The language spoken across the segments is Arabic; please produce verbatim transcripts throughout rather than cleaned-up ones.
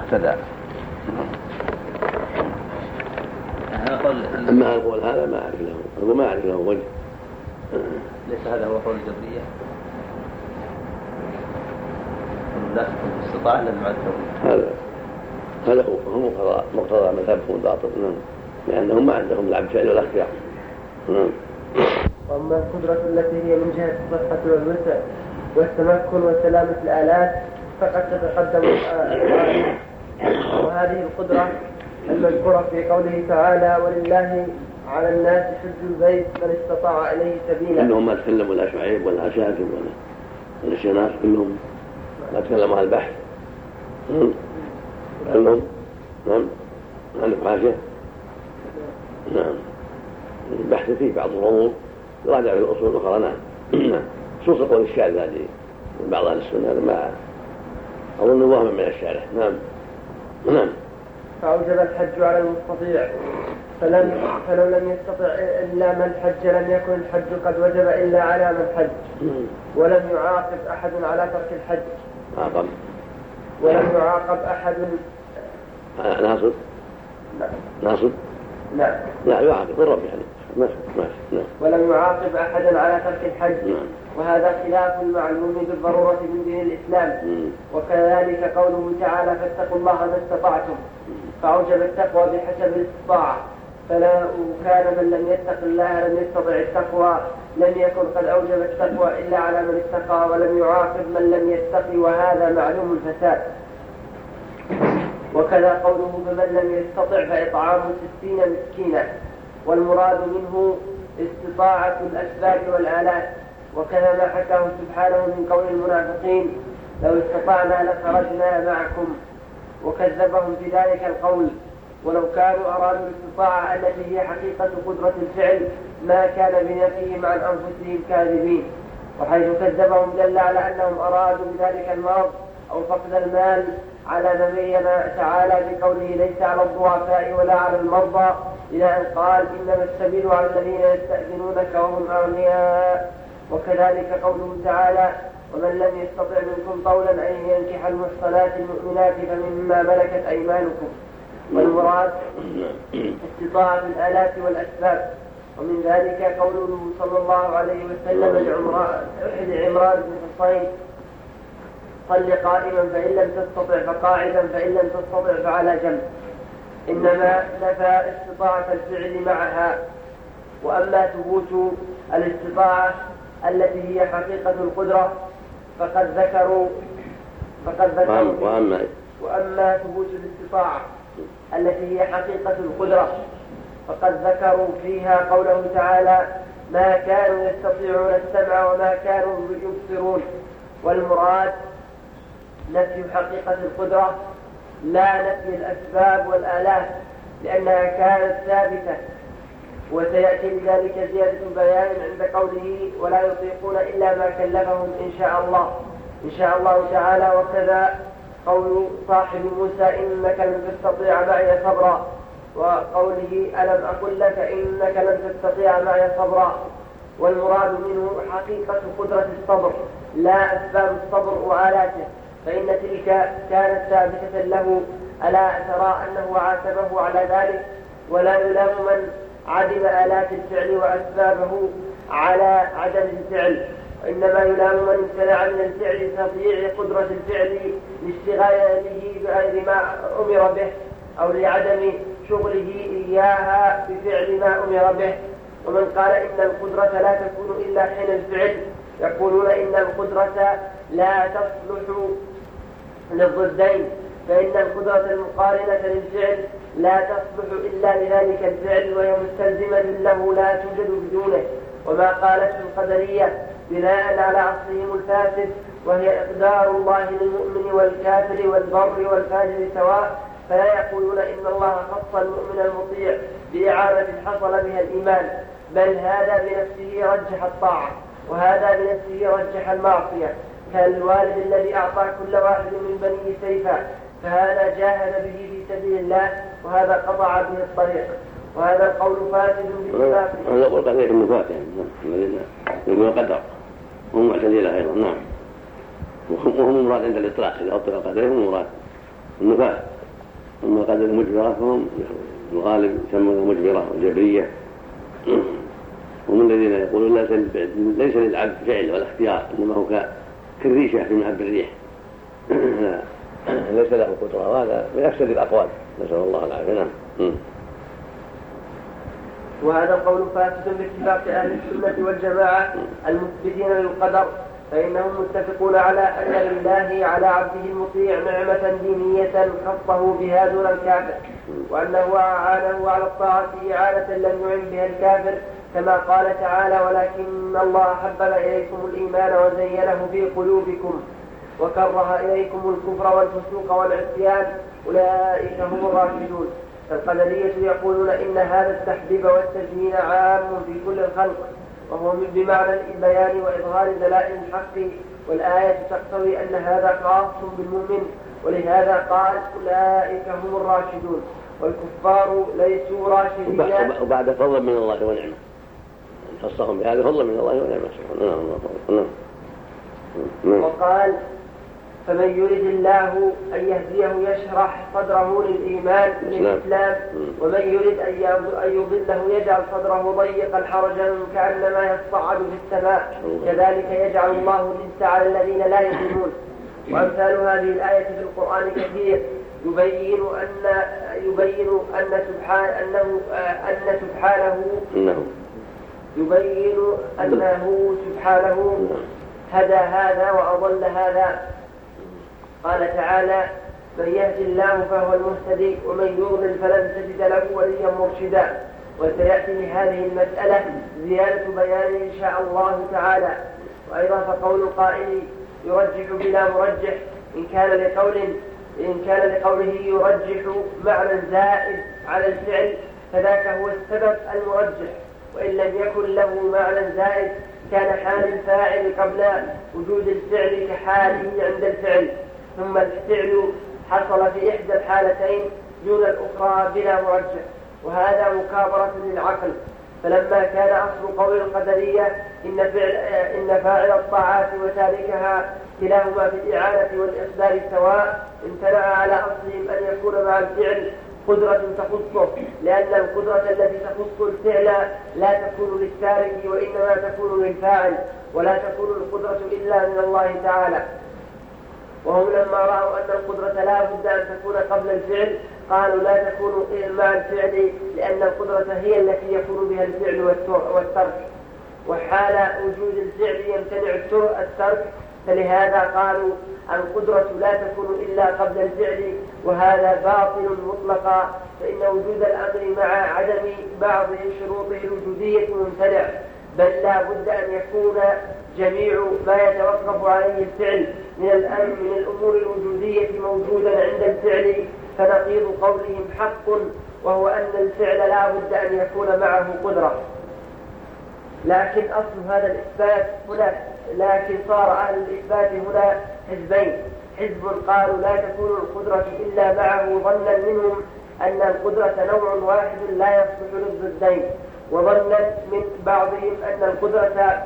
اهتدى. أما القول هذا ما أعرف له، أقول ما أعرف له وجه. ليس هذا هو قول الجبرية؟ لا تكون استطاع لازم على التوحيد. هذا هذا هو مقتضى مقتضى مذهبهم الباطل، لأنهم ما عندهم لا فعل ولا اختيار. وأما القدرة التي هي من جهة الصحة والوسع والتمكن وسلامة الآلات فقد تتقدم الآلات. وهذه القدرة المذكورة في قوله تعالى ولله على الناس حج البيت من استطاع إليه سبيلا. إنهم ما تكلموا لا شعيب ولا شاكر ولا ولا شناس، كلهم ما تكلموا عن البحث. كلهم نعم عن الحاجة. نعم البحث فيه بعض الأمور يراجع في الأصول الأخرى. نعم خصوصا قول الشاذ هذه من بعض أهل السنة هذا ما أظن وهم من الشارع. نعم نعم. فأوجب الحج على المستطيع فلم فلو لم يستطع إلا من حج لم يكن الحج قد وجب إلا على من حج، ولم يعاقب أحد على ترك الحج. عاقب ولم يعاقب أحد ناصب لا ناصب لا لا يعاقب بالرب يعني ماشي ماشي. ولم يعاقب أحد على ترك الحج. نعم. وهذا خلاف المعلوم بالضرورة من دين الإسلام. مم. وكذلك قوله تعالى فاتقوا الله ما استطعتم، فأوجب التقوى بحسب الاستطاعة، فلا كان من لم يتق الله لم يستطع التقوى لم يكن قد أوجب التقوى إلا على من اتقى، ولم يعاقب من لم يتقي، وهذا معلوم الفساد. وكذا قوله فمن لم يستطع فإطعام ستين مسكينا، والمراد منه استطاعة الأسباب والآلات. وكذا ما حكاه سبحانه من قول المنافقين لو استطعنا لخرجنا معكم، وكذبهم في ذلك القول. ولو كانوا أرادوا الاستطاعة التي هي حقيقة قدرة الفعل ما كان بنفيهم عن أنفسهم كاذبين. وحيث كذبهم دل على أنهم أرادوا بذلك المرض أو فقد المال، على ما بين تعالى بقوله ليس على الضعفاء ولا على المرضى، إلى أن قال إنما السبيل على الذين يستأذنونك وهم أغنياء. وكذلك قوله تعالى ومن لم يستطع منكم طولا أن ينكح المحصنات المؤمنات فمما ملكت أيمانكم. والمراد استطاعة الآلات والأسباب. ومن ذلك قوله صلى الله عليه وسلم لعمران بن حصين صل قائما فإن لم تستطع فقاعدا فإن لم تستطع فعلى جنب، إنما نفى استطاعة الفعل معها. وأما ثبوت الاستطاعة التي هي حقيقة القدرة فقد ذكروا فقد ذكروا وأما, وأما ثبوت الاستطاعة التي هي حقيقة القدرة فقد ذكروا فيها قوله تعالى ما كانوا يستطيعون السمع وما كانوا يبصرون. والمراد نفي حقيقة القدرة لا نفي الأسباب والآلات، لأنها كانت ثابتة. وسيأتي لذلك زيادة بيان عند قوله ولا يطيقون إلا ما كلفهم إن شاء الله إن شاء الله تعالى. وكذا قول صاحب موسى إنك لن تستطيع معي صبرا، وقوله ألم أقل لك إنك لن تستطيع معي صبرا. والمراد منه حقيقة قدرة الصبر لا أسباب الصبر وآلاته، فإن تلك كانت ثابتة له. ألا ترى أنه عاتبه على ذلك؟ ولا يلام من عدم آلات الفعل وأسبابه على عدم الفعل، وإنما يلام من امتنع من الفعل تضييع قدرة الفعل لاشتغاله بغير ما أمر به أو لعدم شغله إياها بفعل ما أمر به. ومن قال إن القدرة لا تكون إلا حين الفعل يقولون إن القدرة لا تصلح للضدين، فإن القدرة المقارنة للفعل لا تصلح إلا لذلك الفعل وهي مستلزمة له لا توجد بدونه. وما قالته القدرية بناء على عصرهم الفاسد وهي إقدار الله للمؤمن والكافر والبر والفاجر سواء، فلا يقولون إن الله خص المؤمن المطيع بإعانة حصل بها الإيمان، بل هذا بنفسه رجح الطاعة وهذا بنفسه رجح المعصية، كالوالد الذي أعطى كل واحد من بنيه سيفا فهذا جاهد به في سبيل الله وهذا قطع به الطريق. وهذا القول فاسد باتفاق. هذا قول قضية النفاة يعني الذين يقولون قدر وهم معتزلة أيضا. نعم وهم مراد عند الإطلاق إذا أطلق قدرهم مراد النفاة أما القدر المجبرة فهم الغالب يسمونها مجبرة وجبرية. ومن الذين يقولون ليس للعبد فعل ولا اختيار، إنما هو كالريشة في معب الريح ليس له قدرة، وهذا من أفسد الأقوال، نسأل الله العافية. نعم. وهذا القول فاسد باتفاق أهل السنة والجماعة المثبتين للقدر، فإنهم متفقون على أن لله على عبده المطيع نعمة دينية خصه بها دون الكافر، وأنه أعانه على الطاعة إعانة لم يعن بها الكافر، كما قال تعالى: ولكن الله حبب إليكم الإيمان وزينه في قلوبكم وكره إليكم الكفر والفسوق والعصيان أولئك هم الراشدون. فالقدرية يقولون إن هذا التحبيب والتزيين عام في كل الخلق، وهو بمعنى البيان وإظهار دلائل الحق، والآية تقتضي أن هذا خاص بالمؤمن، ولهذا قال: أولئك هم الراشدون، والكفار ليسوا راشدين. وبعد فضل من الله ونعمة خصهم بهذا فضل من الله ونعمة سبحانه وتعالى. وقال: فمن يرد الله أن يهديه يشرح صدره للإيمان للإسلام، ومن يرد أن يضله يجعل صدره ضيقا حرجا كأنما يصعد في السماء، كذلك يجعل الله الرجس على الذين لا يؤمنون. وأمثال هذه الآية في القرآن كثير يبين أن يبين أن سبحانه أنه أن سبحانه يبين أنه سبحانه هدى هذا وأضل هذا. قال تعالى: من يهدي الله فهو المهتدي ومن يضلل فلن تجد له وليا مرشدا. وسيأتي لهذه المسألة زيادة بيان إن شاء الله تعالى. وأيضا فقول القائل يرجح بلا مرجح إن كان لقول إن كان لقوله يرجح معنى زائد على الفعل فذاك هو السبب المرجح، وإن لم يكن له معنى زائد كان حال الفاعل قبل وجود الفعل كحاله عند الفعل، ثم الفعل حصل في إحدى الحالتين دون الأخرى بلا مرجح، وهذا مكابرة للعقل. فلما كان أصل قول القدرية إن فعل, إن فاعل الطاعات وتاركها كلاهما في الإعانة والإخبار سواء، امتنع على أصلهم أن يكون مع الفعل قدرة تخصه، لأن القدرة التي تخص الفعل لا تكون للتارك وإنما تكون للفاعل، ولا تكون القدرة إلا من الله تعالى. وهم لما رأوا أن القدرة لا بد أن تكون قبل الفعل قالوا لا تكون مع الفعل، لأن القدرة هي التي يكون بها الفعل والترك، وحال وجود الفعل يمتنع الترك، فلهذا قالوا القدرة لا تكون إلا قبل الفعل، وهذا باطل مطلقا، فإن وجود الأمر مع عدم بعض شروطه الوجودية ممتنع، بل لا بد أن يكون جميع ما يتوقف عليه الفعل من الأمر من الأمور الوجودية موجودا عند الفعل، فنقيض قولهم حق، وهو أن الفعل لا بد أن يكون معه قدرة. لكن أصل هذا الإثبات هنا لكن صار أهل الإثبات هنا حزبين: حزب قالوا لا تكون القدرة إلا معه ظنا منهم أن القدرة نوع واحد لا يصلح للضدين، وظنا من بعضهم أن القدرة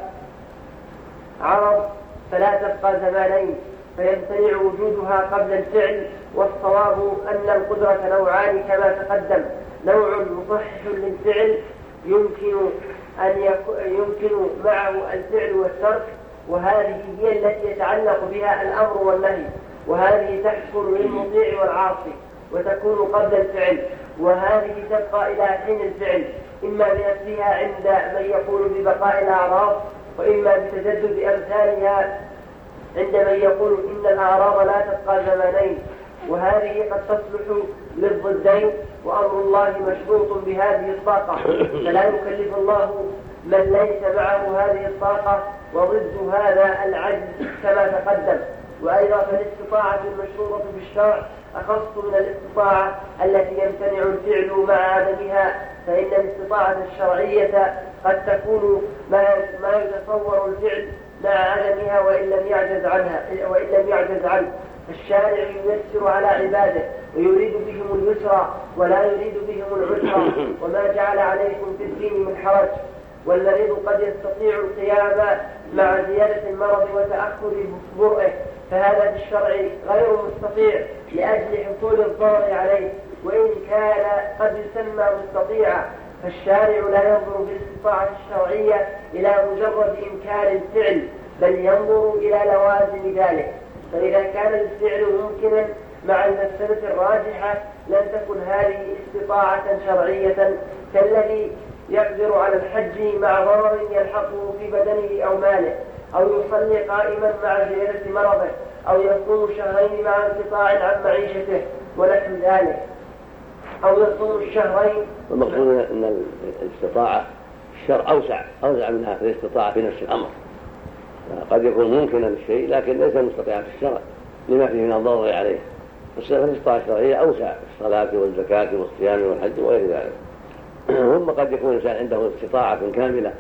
عرض فلا تبقى زمانين فيمتنع وجودها قبل الفعل. والصواب أن القدرة نوعان كما تقدم: نوع مصحح للفعل يمكن أن يمكن معه الفعل والترك، وهذه هي التي يتعلق بها الأمر والنهي، وهذه تحصل للمطيع والعاصي وتكون قبل الفعل، وهذه تبقى إلى حين الفعل، إما بنفسها عند من يقول ببقاء الأعراض، وإما بتجدد أمثالها عند من يقول إن الأعراض لا تبقى زمانين، وهذه قد تصلح للضدين، وأمر الله مشروط بهذه الطاقة، فلا يكلف الله من ليس معه هذه الطاقة، وضد هذا العجز كما تقدم. وأيضا فالاستطاعة المشروطة بالشرع أخص من الاستطاعة التي يمتنع الفعل مع عدمها، فإن الاستطاعة الشرعية قد تكون ما ما يتصور الفعل مع عدمها وإن لم يعجز عنها وإن لم يعجز عنه. الشارع ييسر على عباده ويريد بهم اليسر ولا يريد بهم العسر، وما جعل عليكم في الدين من حرج. والمريض قد يستطيع القيام مع زيادة المرض وتأخر برئه، فهذا في الشرع غير مستطيع لأجل حصول الضرر عليه، وإن كان قد يسمى مستطيعا فالشارع لا ينظر بالاستطاعة الشرعية إلى مجرد إمكان الفعل، بل ينظر إلى لوازم ذلك. فإذا كان الفعل ممكنا مع المفسدة الراجحة لم تكن هذه استطاعة شرعية، كالذي يقدر على الحج مع ضرر يلحقه في بدنه أو ماله، أو يصلي قائما مع زيادة مرضه، أو يصوم شهرين مع انقطاع عن معيشته ونحو ذلك، أو يصوم الشهرين. والمقصود أن الاستطاعة الشرع أوسع أوسع منها في الاستطاعة في نفس الأمر. قد يكون ممكنا للشيء لكن ليس مستطيعا في الشرع لما فيه من الضرر عليه. فالاستطاعة الشرعية أوسع في الصلاة والزكاة والصيام والحج وغير ذلك. ثم قد يكون الإنسان عنده استطاعة كاملة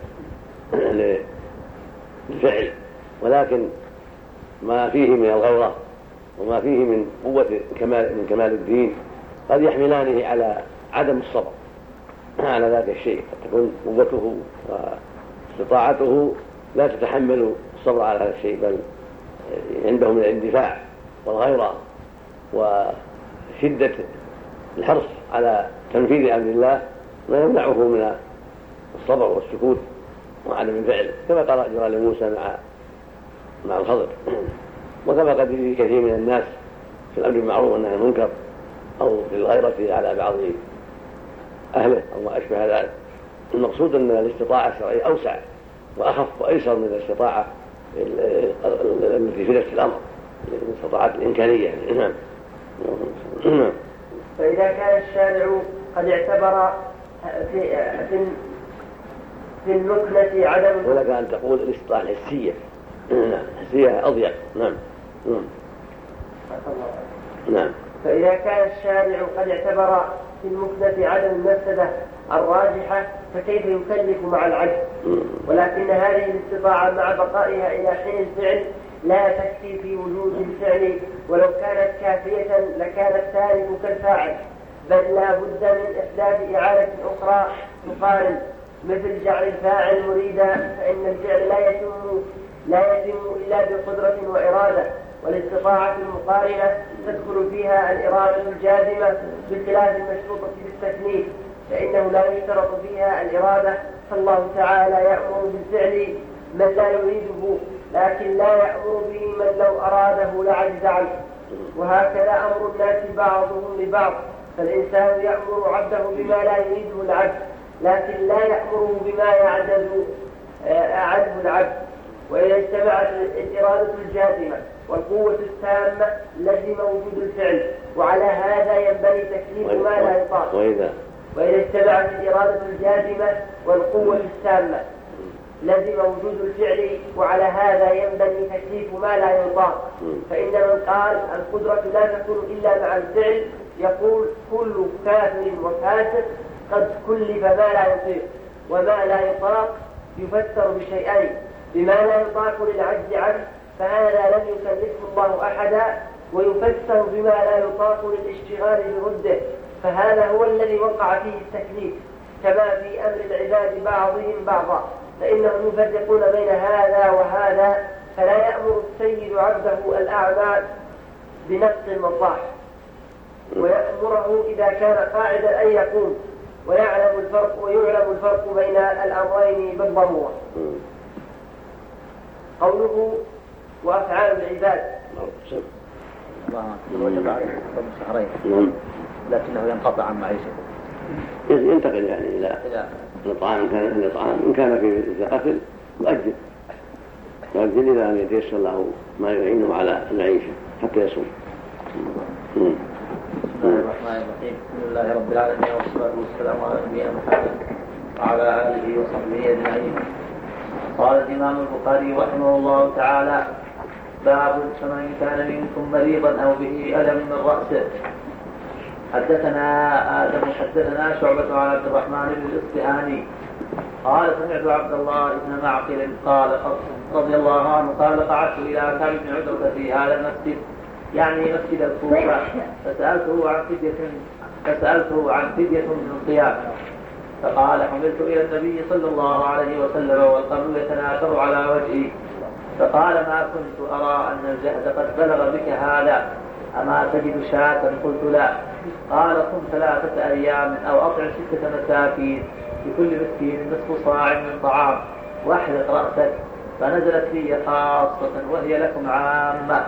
للفعل، ولكن ما فيه من الغورة وما فيه من قوة كمال من كمال الدين قد يحملانه على عدم الصبر على ذاك الشيء، قد تكون قوته واستطاعته لا تتحمل الصبر على هذا الشيء، بل عنده من الاندفاع والغيرة وشدة الحرص على تنفيذ أمر الله ما يمنعه من الصبر والسكوت وعدم الفعل، كما قال جرى لموسى مع مع الخضر، وكما قد يجري كثير من الناس في الأمر بالمعروف والنهي عن المنكر أو في الغيرة على بعض أهله أو ما أشبه ذلك. المقصود أن الاستطاعة الشرعية أوسع وأخف وأيسر من الاستطاعة التي في نفس الأمر، الاستطاعات الإمكانية. نعم. فإذا كان الشارع قد اعتبر في في في النكلة عدم، ولك أن تقول الاستطاعة الحسية. نعم، الحسية أضيق. نعم. نعم. فإذا كان الشارع قد اعتبر في المكنة عدم المفسدة الراجحة فكيف يكلف مع العجز؟ ولكن هذه الاستطاعة مع بقائها إلى حين الفعل لا تكفي في وجود الفعل، ولو كانت كافية لكان الثالث كالفاعل، بل لا بد من إحداث إعادة أخرى تقارن، مثل جعل الفاعل مريدا، فإن الفعل لا يتم لا يتم إلا بقدرة وإرادة، والاستطاعة المقارنة تدخل فيها الإرادة الجازمة بخلاف المشروطة بالتكليف، فإنه لا يشترط فيها الإرادة، فالله تعالى يأمر بالفعل من لا يريده، لكن لا يأمر به من لو أراده لعجز عنه. وهكذا أمر الناس بعضهم لبعض، فالإنسان يأمر عبده بما لا يريده العبد، لكن لا يأمره بما يعجز عنه العبد. وإذا اجتمعت الإرادة الجازمة والقوة التامة لزم وجود الفعل، وعلى هذا ينبغي تكليف ما لا يطاق. وإذا وإذا اجتمعت الإرادة الجازمة والقوة التامة لزم وجود الفعل، وعلى هذا ينبغي تكليف ما لا يطاق. فإن من قال القدرة لا تكون إلا مع الفعل يقول كل كافر وفاسق قد كلف ما لا يطيق، وما لا يطاق يفسر بشيئين: بما لا يطاق للعجز عنه فهذا لم يكلفه الله أحدا، ويفسر بما لا يطاق للاشتغال برده، فهذا هو الذي وقع فيه التكليف، كما في أمر العباد بعضهم بعضا، فإنهم يفرقون بين هذا وهذا، فلا يأمر السيد عبده الأعمى بنقص المصاح، ويأمره إذا كان قاعدا أن يقوم، ويعلم الفرق ويعلم الفرق بين الأمرين بالضرورة. قوله وأفعال العباد وجب عليه صوم الشهرين لكنه ينقطع عن معيشته، ينتقل يعني إلى الطعام، كان إلى الطعام إن كان في قتل مؤجل مؤجل إلى أن يتيسر له ما يعينه على العيشة حتى يصوم. بسم الله الرحمن الرحيم. الحمد لله رب العالمين، والصلاة والسلام على نبينا محمد وعلى آله وصحبه أجمعين. قال الإمام البخاري رحمه الله تعالى: باب فمن كان منكم مريضا أو به ألم من رأسه. حدثنا آدم حدثنا شعبة عن عبد الرحمن بن الإصبهاني قال سمعت عبد الله بن معقل قال رضي الله عنه قال: قعدت إلى كعب بن عجرة في هذا المسجد، يعني مسجد الكوفة، فسألته عن فدية فسألته عن فدية من الصيام، فقال: حملت إلى النبي صلى الله عليه وسلم والقبر يتناثر على وجهي، فقال ما كنت أرى أن الجهد قد بلغ بك هذا أما تجد شاة؟ قلت لا. قال صم ثلاثة أيام أو أطعم ستة مساكين لكل مسكين نصف صاع من طعام واحرق رأسك. فنزلت لي خاصة وهي لكم عامة.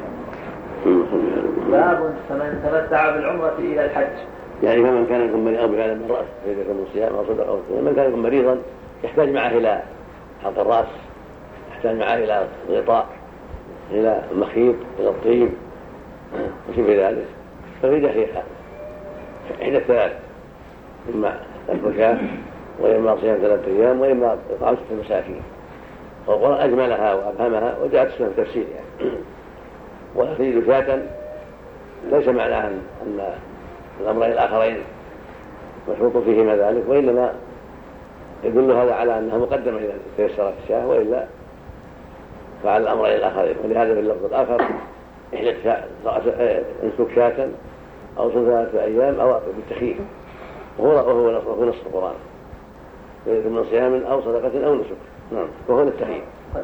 باب فمن تمتع بالعمرة إلى الحج. يعني فمن كان يكون مريضا بهذا من الرأس فإذا كان صيام أو صدقة أو صيام. من كان يكون مريضا يحتاج معه إلى حلق الرأس، يحتاج معه إلى غطاء، إلى مخيط، إلى الطيب وشبه ذلك، ففي دقيقة إحدى الثلاث، إما أكل شاة وإما صيام ثلاثة أيام وإما إطعام ستة مساكين. والقرآن أجملها وأفهمها وجاءت السنة التفسير يعني. وتجد شاة ليس معناها أن الأمرين الآخرين مشروط فيهما ذلك، وإنما يدل هذا على أنها مقدمة إذا تيسرت الشاة، وإلا فعل الأمرين الآخرين. ولهذا في اللفظ الآخر إحدى نسك شاة أو ثلاثة أيام أو بالتخييف، وهو وهو نص القرآن من صيام أو صدقة أو نسك. نعم، وهو التخييف.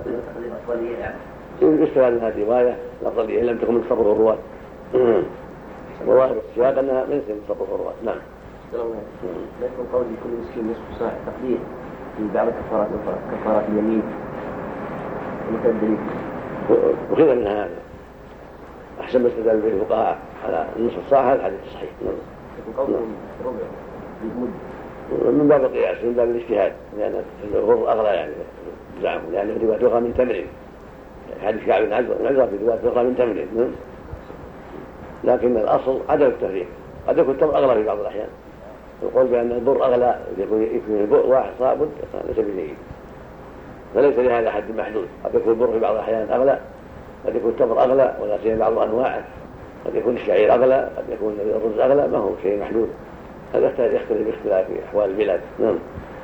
يستفاد من هذه الرواية الأفضلية إن لم تكن من تصرف الرواة. وظاهر السياق أنها ليس من تصرف الرواة. نعم. لكن قول لكل مسكين نصف ساعة تقدير من بعض كفارات كفارات اليمين مثل الدليل. وخذ من هذا أحسن ما استدل به الفقهاء على نصف الساعة هذا الحديث الصحيح. لكن قولهم ربع بالمد من باب القياس، من باب الاجتهاد، لأن الغر أغلى يعني زعموا، لأن الرواية تؤخذ من تمر. حديث كعب بن عجرة في رواية تؤخذ من تمر، لكن الأصل عدم التفريق. قد يكون التمر أغلى في بعض الأحيان، يقول بأن البر أغلى، يكون يكون البر واحد صابد ليس بجيد، فليس لهذا حد محدود. قد يكون البر في بعض الأحيان أغلى، قد يكون التمر أغلى ولا سيما بعض أنواعه، قد يكون الشعير أغلى، قد يكون الرز أغلى، ما هو شيء محدود. هذا يختلف باختلاف أحوال البلاد. نعم.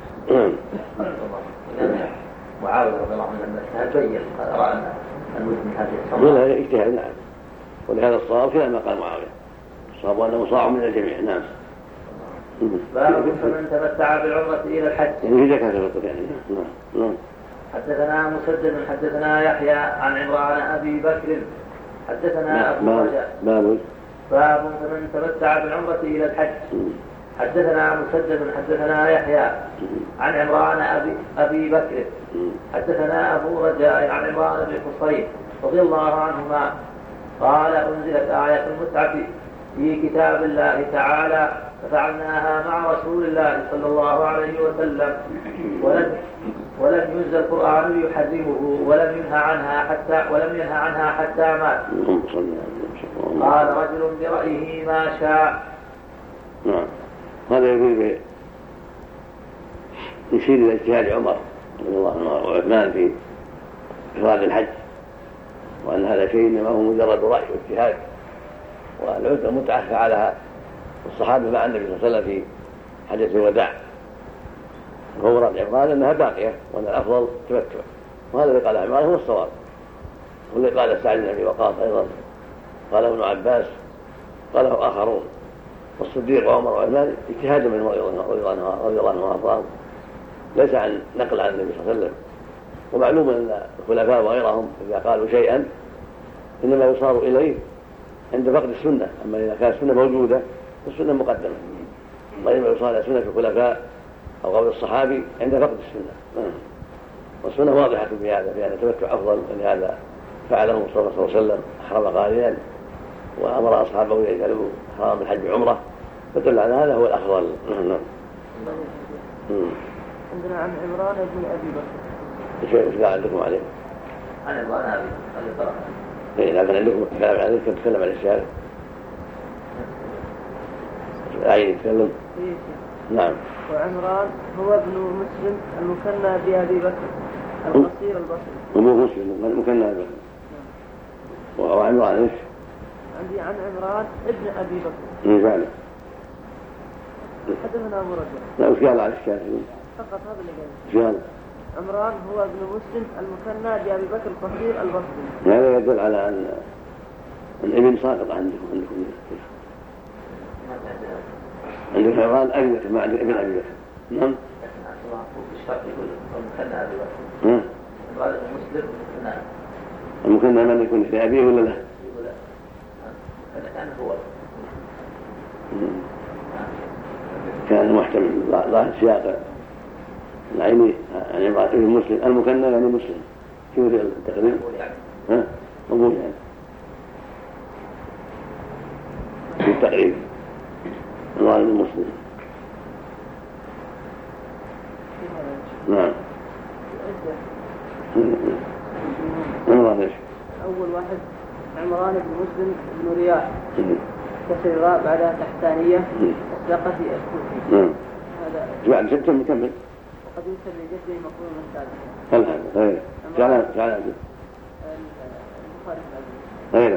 معاوية رضي الله عنه لما اجتهد بين قال أرى أن المد من هذه الصلاة. هذا اجتهاد نعم، ولهذا الصواب كما ما قال معاوية، الصواب أنه صاع من الجميع. نعم. باب فمن تمتع بالعمرة إلى الحج. يعني في زكاة الفطر يعني. نعم. نعم. حدثنا مسدد حدثنا يحيى عن عمران أبي بكر حدثنا أبو رجاء. باب باب فمن تمتع بالعمرة إلى الحج. حدثنا مسدد حدثنا يحيى عن عمران أبي, أبي بكر حدثنا أبو رجاء عن عمران بن حصين رضي الله عنهما قال أنزلت آية المتعة في كتاب الله تعالى ففعلناها مع رسول الله صلى الله عليه وسلم ولم ولم ينزل القرآن يحرمه ولم ينهى عنها حتى ولم ينهى عنها حتى مات. قال رجل برأيه ما شاء. نعم. هذا يقول يشير إلى اجتهاد عمر رضي الله عنه وعثمان في إفراد الحج، وأن هذا شيء إنما هو مجرد رأي واجتهاد، والعمرة المتعة فعلها الصحابة مع النبي صلى الله عليه وسلم في حجة الوداع، وهو مراد عمران أنها باقية وأن الأفضل تمتع، وهذا اللي قال عمران هو الصواب، والذي قال سعد بن أبي وقاص أيضا، قاله ابن عباس، قاله آخرون، والصديق وعمر وعثمان اجتهاد من رضي الله عنه وارضاهم، ليس عن نقل عن النبي صلى الله عليه وسلم. ومعلوم ان الخلفاء وغيرهم اذا قالوا شيئا انما يصار اليه عند فقد السنه، اما اذا كانت السنه موجوده فالسنه مقدمه، وانما يصار الى سنه الخلفاء او قول الصحابي عند فقد السنه. والسنه واضحه في هذا، بان التمتع افضل، ولهذا فعله صلى الله عليه وسلم، احرم قارنا وامر اصحابه يجعلوا حرام الحج عمره، فدل على هذا هو الافضل. عندنا عن عمران بن ابي بكر. ايش قال عندكم عليه؟ عن عمران ابي بكر. اي لكن عندكم كلام عليه، كنت تتكلم عن الشارع. العين يتكلم. نعم. وعمران هو ابن مسلم المكنى بأبي بكر القصير البصري. هو مسلم المكنى بأبي بكر. وعمران ايش؟ عندي عن عمران ابن أبي بكر. ايه فعلا. حدثنا أبو رجاء. لا وش قال على الشافعي؟ فقط هذا اللي قال. وش قال؟ عمران هو ابن مسلم المكنى بأبي بكر القصير البصري. هذا يدل على أن الابن ساقط عندكم عندكم عندك عمران أبي بكر ما عندك ابن أبي بكر. نعم. الشرط يقول المكنى أبي بكر. قال مسلم نعم. المكنى من يكون في أبيه ولا لا؟ كان هو كان محتمل ظاهر سياق العيني يعني المسلم المكنى يعني مسلم كيف التقرير؟ ها؟ مضمون يعني في التقريب الله المسلم. نعم. الله ليش؟ أول واحد عمران بن مسلم بن رياح كسر الراء بعدها تحتانية أطلق في الكوفي. نعم. هذا بعد شبت مكمل. وقد ينسب لجده مقرون من ثالث. هل هذا؟ إيه. تعال تعال. البخاري أيوة.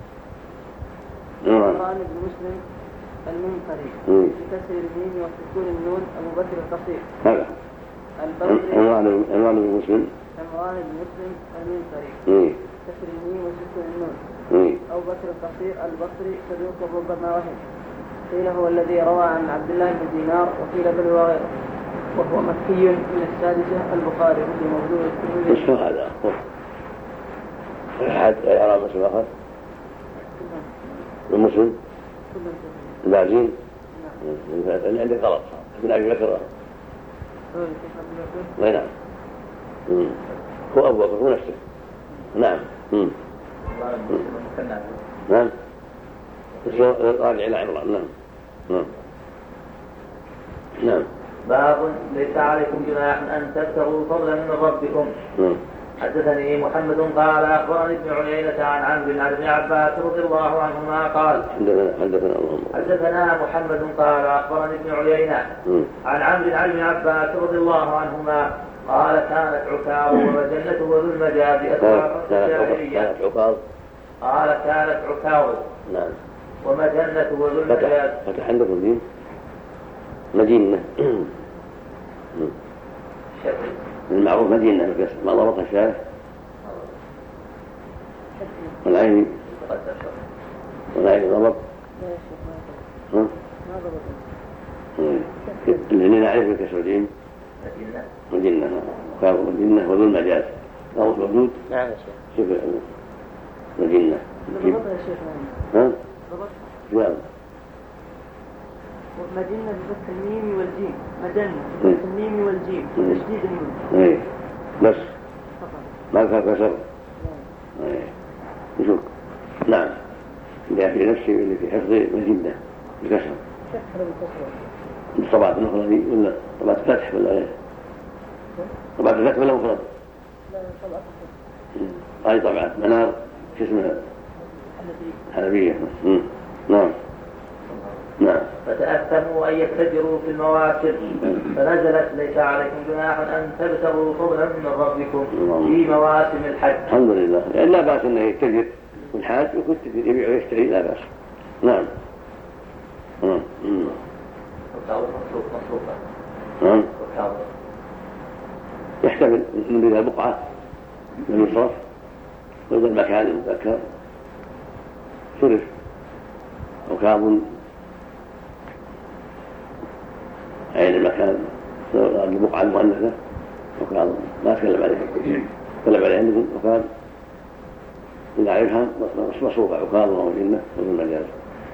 عمران بن مسلم المنقري بكسر الميم وسكون النون أبو بكر القصير. هذا. عمران عمران بن مسلم. عمران بن مسلم المنقري. كسر الميم وسكون النون. أبو بكر القصير البصري صدوق ربما وهم. قيل هو الذي روى عن عبد الله بن دينار وقيل بل وغيره. وهو مكي من السادسة البخاري في موضوع الترمذي. ايش هذا؟ أحد يرى مسلم آخر؟ المسلم؟ الباجين؟ اللي عندك غلط ابن أبي بكر. أي نعم. هو أبو بكر هو نفسه. نعم. نعم. راجع إلى عمران. نعم. نعم. نعم. باب ليس عليكم جناح أن تبتغوا فضلا من ربكم. نعم. حدثني محمد قال أخبرني ابن عيينة عن عمرو عن ابن عباس رضي الله عنهما قال حدثنا حدثنا اللهم حدثنا محمد قال أخبرني ابن عيينة عن عمرو عن ابن عباس رضي الله عنهما قال كانت عكاظ ومجنة وذو المجاز أسرار الجاهلية. قال كانت عكاظ نعم ومجنة وذو المجاز. فتح عندكم دين مدينة المعروف مدينة بالكسر ما ضبط الشارع والعين والعين ضبط ها؟ اللي نعرف بالكسر الدين مدينة كان مدينة وذو المجاز ضبط موجود. نعم يا شيخ. شوف مدينة ضبطها يا شيخ. ها؟ ضبطها. نعم. مدينة بفتح الميم والجيم. مدينة بفتح الميم والجيم تشديد النون. ايه بس ما كان كسر. ايه نشوف. نعم اللي في نفسي اللي في حفظ مدينة بكسر. طبعا الأخرى دي ولا طبعا فتح ولا غير؟ طبعا فتح ولا مفرد؟ لا طبعا. اي طبعا منار شو اسمها؟ حنفية. نعم. نعم. فتأثموا أن يتجروا في المواسم فنزلت ليس عليكم جناح أن تبتغوا فضلا من ربكم في مواسم الحج. الحمد لله يعني لا بأس أنه يتجر والحاج وكنت يبيع ويشتري لا بأس. نعم. نعم. مصروفة. نعم. يحتمل من ذي بقعة من يصرف وإذا المكان المذكر صرف وكاب عين المكان البقعة المؤنثة وكان ما تكلم عليه تكلم عليه عندكم وكان إذا عرفها مصروفة عكاظ ومجنة وفي المجاز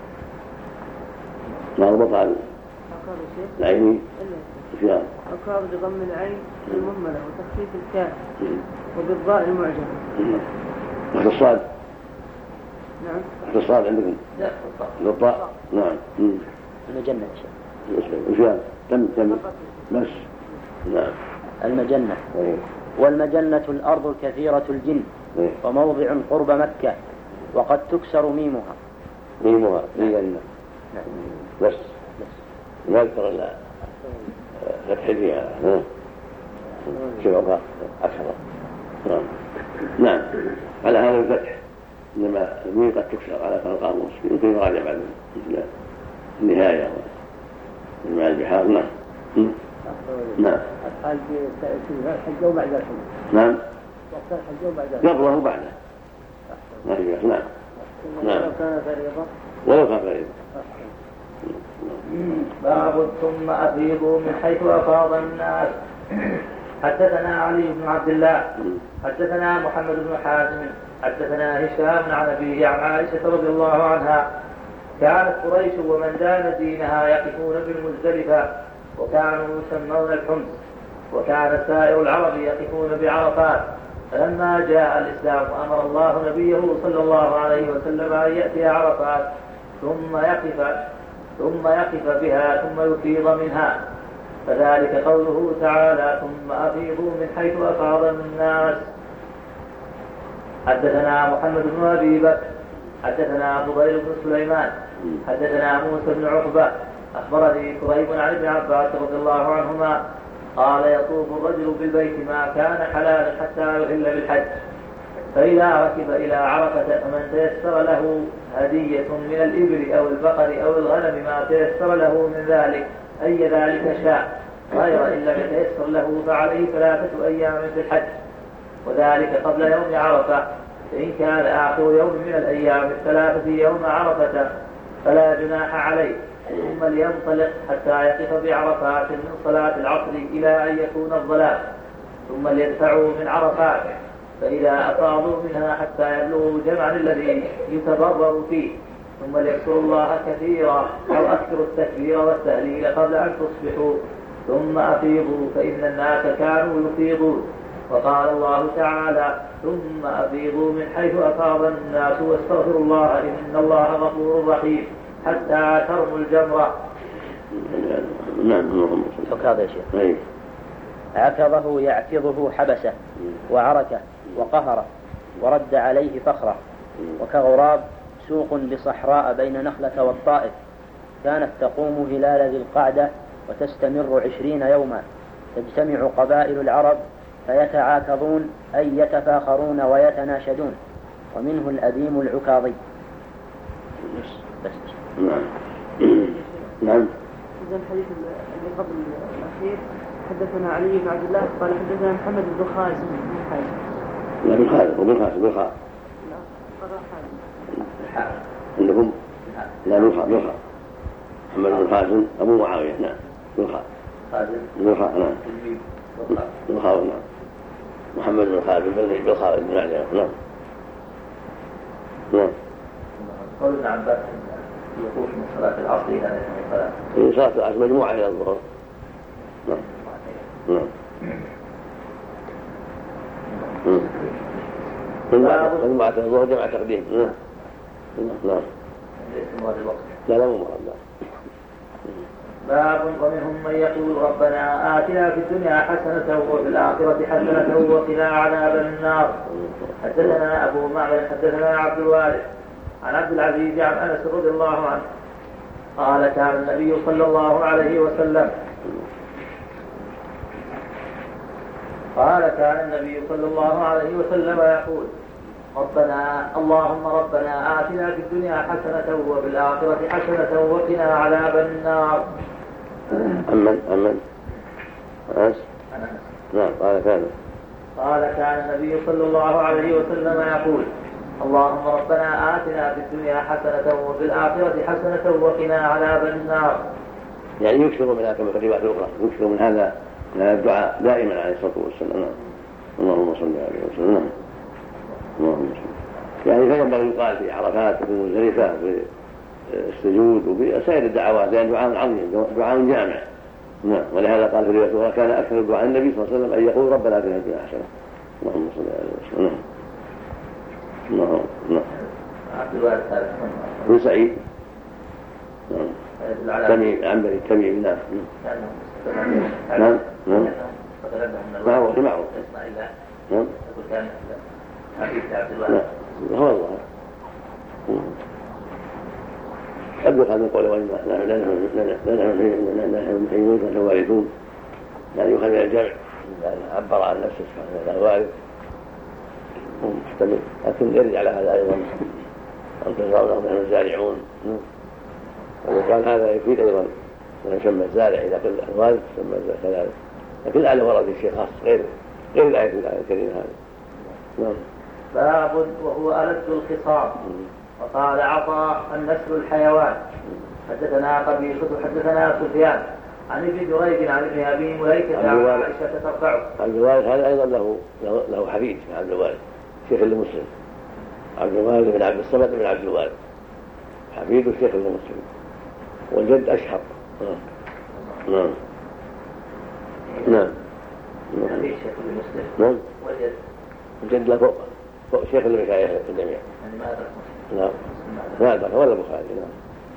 ما ضبط على العيني فيها عكاظ بضم العين المهملة وتخفيف الكاف وبالضاء المعجمة وفي الصاد. نعم. في الصاد عندكم؟ لا بالضاء. نعم. المجنة وفيها تم تم بس. نعم. المجنة. أيه. والمجنة الأرض الكثيرة الجن أيه. وموضع قرب مكة وقد تكسر ميمها. ميمها ميمها نعم. بس ما أذكر إلا فتح فيها شبابها عشرة. نعم. نعم على هذا الفتح إنما الميم قد تكسر على القاموس يمكن يراجع بعد النهاية مع البحار. نعم. نعم. الحج وبعد الحج. نعم. وقت الحج وبعد الحج. قبله وبعده. نعم. نعم. ولو كان فريضة. ولو كان فريضة. باب ثم أفيضوا من حيث أفاض الناس. حدثنا علي بن عبد الله حدثنا محمد بن حازم حدثنا هشام عن أبيه عن عائشة رضي الله عنها كانت قريش ومن دان دينها يقفون بالمزدلفة وكانوا يسمون الحمص، وكان سائر العرب يقفون بعرفات. فلما جاء الإسلام أمر الله نبيه صلى الله عليه وسلم أن يأتي عرفات ثم يقف ثم يقف بها ثم يفيض منها، فذلك قوله تعالى ثم أفيضوا من حيث أفاض الناس. حدثنا محمد بن أبي بكر حدثنا فضيل بن سليمان حدثنا موسى بن عقبة أخبرني كريب عن ابن عباس رضي الله عنهما قال يطوف الرجل بالبيت ما كان حلالا حتى يحل بالحج، فإذا ركب إلى عرفة فمن تيسر له هدية من الإبل أو البقر أو الغنم ما تيسر له من ذلك أي ذلك شاء، غير إن لم يتيسر له فعليه ثلاثة أيام في الحج، وذلك قبل يوم عرفة، فإن كان آخر يوم من الأيام الثلاثة يوم عرفة فلا جناح عليه، ثم لينطلق حتى يقف بعرفات من صلاة العصر إلى أن يكون الظلام، ثم ليدفعوا من عرفات، فإذا أفاضوا منها حتى يبلغوا جمعا الذي يتبرر فيه، ثم ليذكروا الله كثيرا أو أكثروا التكبير والتهليل قبل أن تصبحوا، ثم أفيضوا فإن الناس كانوا يفيضون. وقال الله تعالى ثم أفيضوا من حيث أفاض الناس واستغفروا الله إن الله غفور رحيم حتى ترموا الجمرة. نعم. هذا يا شيخ. عكظه يعكظه حبسه وعركه وقهره ورد عليه فخره، وكغراب سوق بصحراء بين نخلة والطائف، كانت تقوم هلال ذي القعدة وتستمر عشرين يوما، تجتمع قبائل العرب فيتعاكظون أي يتفاخرون ويتناشدون، ومنه الأديم العكاظي. بس. نعم. نعم. إذا الحديث اللي قبل الأخير حدثنا علي بن عبد الله قال حدثنا محمد بن خالد بن حازم. لا بن خالد وبن خالد بن خالد. لا قرأ خالد. عندهم لا بن خالد بن خالد. محمد بن خالد أبو معاوية. نعم. بن خالد. خالد. بن خالد. نعم. بن خالد. نعم. محمد بن خالد بن بن خالد بن معاوية. نعم. نعم. قول ابن عباس يخرج من صلاة العصر إلى الصلاة. من صلاة العصر مجموعة إلى الظهر. نعم. نعم. من بعد الظهر جمع تقديم. نعم. نعم. لا لا مو مرض. باب ومنهم من يقول ربنا آتنا في الدنيا حسنة وفي الآخرة حسنة وقنا عذاب النار. حدثنا أبو معمر حدثنا عبد الوارث عن عبد العزيز عن أنس رضي الله عنه قال كان النبي صلى الله عليه وسلم قال كان النبي صلى الله عليه وسلم يقول ربنا اللهم ربنا آتنا في الدنيا حسنة وفي الآخرة حسنة وقنا عذاب النار. أمن أمن أنس. نعم. قال كان قال كان النبي صلى الله عليه وسلم يقول اللهم ربنا آتنا في الدنيا حسنة وفي الآخرة حسنة وقنا عذاب النار. يعني يكثر من هذا كما في الروايات الأخرى، يكثر من هذا من الدعاء دائما عليه الصلاة والسلام. اللهم صل عليه وسلم. اللهم صل. يعني فينبغي يقال في عرفات وفي مزدلفة وفي السجود وفي سائر الدعوات، لأن دعاء عظيم دعاء جامع. نعم. ولهذا قال في الرواية الأخرى كان أكثر الدعاء النبي صلى الله عليه وسلم أن يقول ربنا آتنا في الدنيا حسنة. اللهم صل عليه وسلم. نعم. نعم. عبد الوارث هذا بن سعيد. نعم. تميم عنبري تميم. نعم. نعم. نعم. ما هو معه. نعم. كان حديث عبد الوارث. هو الله. أبلغ هذا القول وإن لا نحن محيون فنحن وارثون، يعني يخلي الجمع عبر عن نفسه سبحانه وارث محتمل، لكن يرد على هذا أيضا أن تزرعون نحن الزارعون، وقال هذا يفيد أيضا أن يسمى الزارع إذا قل الوارث يسمى كذلك، لكن الآية ورد الشيء خاص غير غير الآية الكريمة هذه. نعم. باب وهو ألد الخصام. وقال عطاء النسل الحيوان. حدثنا قبيصة حدثنا سفيان عن ابن جريج عن ابن ابي مليكه عن عائشه ترفعه. عبد الوارث هذا ايضا له له حفيد عبد الوارث شيخ لمسلم، عبد الوارث بن عبد الصمد بن عبد الوارث حفيد الشيخ لمسلم، والجد اشهر. نعم نعم نعم الشيخ لمسلم نعم والجد الجد له فوق فوق شيخ المشايخ الجميع. يعني ما أدرك نعم ما أدرك ولا البخاري. نعم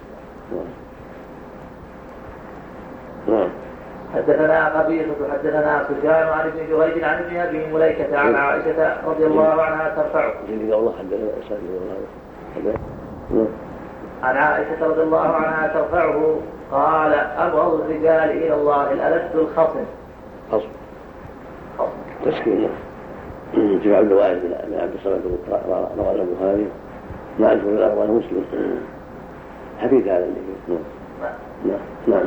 نعم حدثنا قبيصة حدثنا سفيان عن ابن جريج عن ابن ابي مليكة عن عائشة رضي الله عنها ترفعه. الله حدثنا عن عائشة رضي الله عنها ترفعه قال أبغض الرجال إلى الله الألد الخصم. خصم تسكين جمع عبد الوارث بن عبد الصمد رواه البخاري مع الفضل الأربعة مسلم حفيد هذا اللي فيه. نعم نعم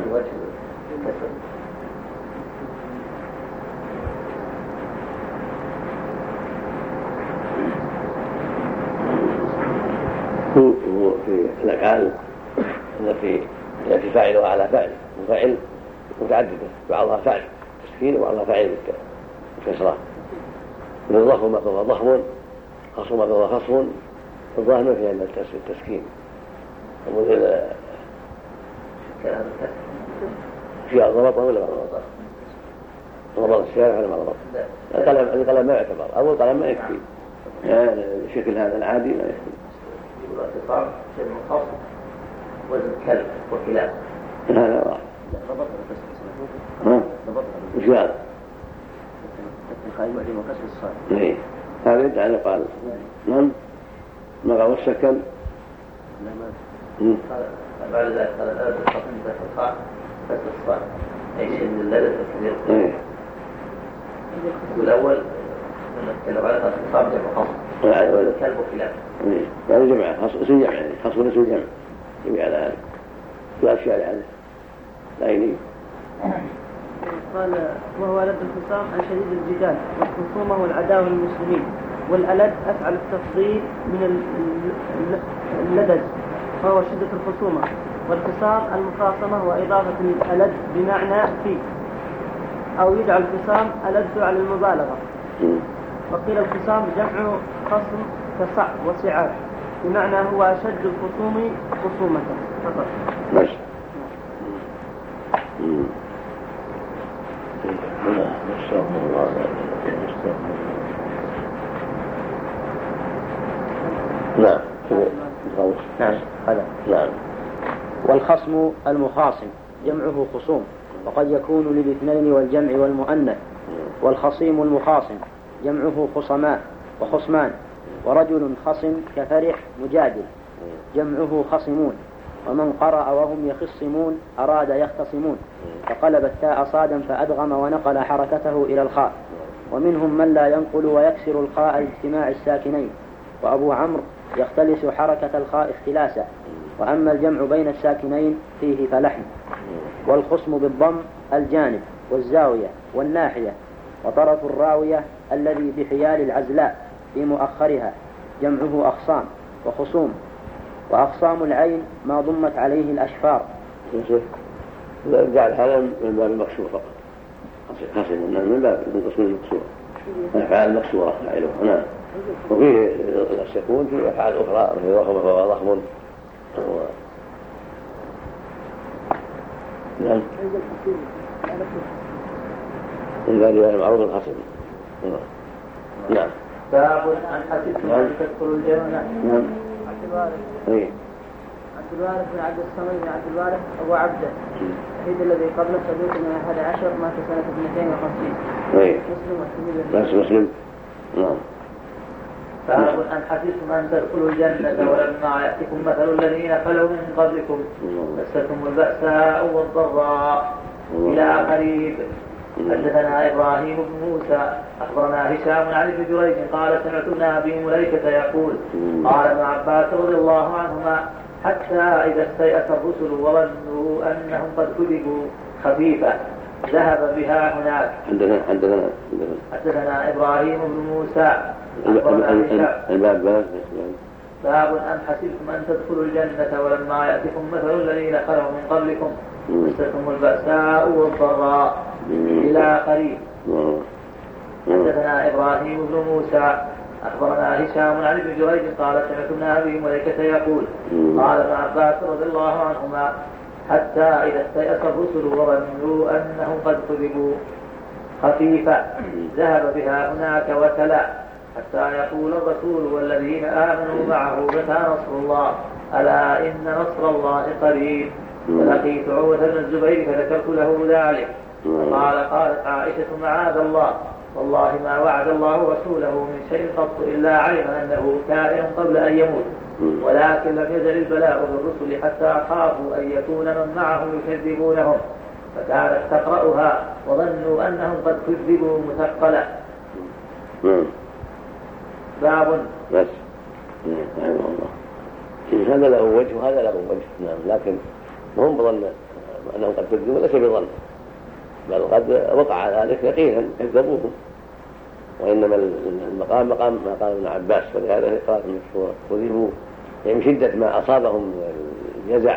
هو في الأفعال التي التي فاعلها على فاعل وفاعل متعددة، بعضها فاعل تسكين وبعضها فاعل بالكسرة. من الضخم ما فهو ضخم، خصم ما فهو خصم، الظاهر ما فيها إلا التسكين. ومثل فيها ضبط ولا ما ضبط؟ ضبط الشارع ولا ما ضبط؟ القلم القلم ما يعتبر، أو القلم ما يكفي، الشكل هذا العادي ما يكفي. يقول اختصار شيء من خصم وزن كلب وكلاب. هذا واحد. ضبط ها؟ وش هذا؟ القائم معجم وكسر الصاد. إيه هذا يدعى قال نعم ما قال السكن. لا ما. بعد ذلك قال الألد الخصم بفتح كسر الصاد أي شيء من اللذة الكبير. إيه. والأول نتكلم على اختصار جمع خصم. كلب وكلاب. إيه يعني جمع اسم جمع يعني خصم اسم جمع جميع على هذا. في أشياء يعني لا يني. قال وهو ألد الخصام عن شديد الجدال والخصومة والعداوة للمسلمين، والألد أفعل التفضيل من اللدد فهو شدة الخصومة، والخصام المخاصمة وإضافة الألد بمعنى فيه، أو يدعى الخصام ألد على المبالغة. وقيل الخصام جمع خصم كصع وصعاب بمعنى هو أشد الخصوم خصومة فقط. ماشي. نعم نعم هذا نعم. والخصم المخاصم جمعه خصوم، وقد يكون للاثنين والجمع والمؤنث. والخصيم المخاصم جمعه خصماء وخصمان. ورجل خصم كفرح مجادل جمعه خصمون. ومن قرأ وهم يخصمون أراد يختصمون، فقلب التاء صادا فأدغم ونقل حركته إلى الخاء. ومنهم من لا ينقل ويكسر الخاء لاجتماع الساكنين، وأبو عمرو يختلس حركة الخاء اختلاسا. وأما الجمع بين الساكنين فيه فلحن. والخصم بالضم الجانب والزاوية والناحية، وطرف الراوية الذي بحيال العزلاء في مؤخرها جمعه أخصام وخصوم. وأخصام العين ما ضمت عليه الأشفار. جعل هذا من باب المكسور فقط، خاصة من باب من قسم المكسور، الأفعال المكسورة فاعلها. نعم. وفيه السكون في أفعال أخرى في ضخم فهو ضخم. نعم. الباب المعروف الخصم. نعم. باب أن حسبتم أن تدخلوا الجنة. نعم. عبد الوارث. إيه. عبد الوارث بن عبد الصمد بن عبد الوارث أبو عبده الشهيد الذي قبله صدوق من أحد عشر مات سنة اثنتين وخمسين. إيه. مسلم والترمذي. بس مسلم. نعم. باب أن حسبتم أن تدخلوا الجنة ولما يأتكم مثل الذين خلوا من قبلكم مستهم البأساء والضراء إلى آخره. حدثنا إبراهيم بن موسى أخبرنا هشام عن ابن جريج قال سمعت ابن أبي مليكة يقول قال ابن عباس رضي الله عنهما حتى إذا استيأس الرسل وظنوا أنهم قد كذبوا خفيفة ذهب بها هناك. عندنا عندنا حدثنا إبراهيم بن موسى أخبرنا هشام. الباب باب باب أن حسبتم أن تدخلوا الجنة ولما يأتكم مثل الذين خلوا من قبلكم مستهم البأساء والضراء إلى آخره. حدثنا إبراهيم بن موسى أخبرنا هشام عن ابن جريج قال سمعت ابن أبي مليكة يقول قال ابن عباس رضي الله عنهما حتى إذا استيأس الرسل وظنوا أنهم قد كذبوا خفيفة ذهب بها هناك وتلا حتى يقول الرسول والذين آمنوا معه متى نصر الله ألا إن نصر الله قريب. فلقيت عروة بن الزبير فذكرت له ذلك فقال قالت عائشة معاذ الله والله ما وعد الله رسوله من شيء قط إلا علم أنه كائن قبل أن يموت ولكن لم يزل البلاء بالرسل حتى خافوا أن يكون من معهم يكذبونهم فكانت تقرأها وظنوا أنهم قد كذبوا مثقلة. باب بس رحمه الله هذا له وجه وهذا له وجه. نعم لكن هم بظن أنهم قد كذبوا ليس بظن بل قد وقع ذلك يقينا كذبوهم وإنما المقام مقام ما قال ابن عباس فلهذا قال كذبوا يعني من شدة ما أصابهم من الجزع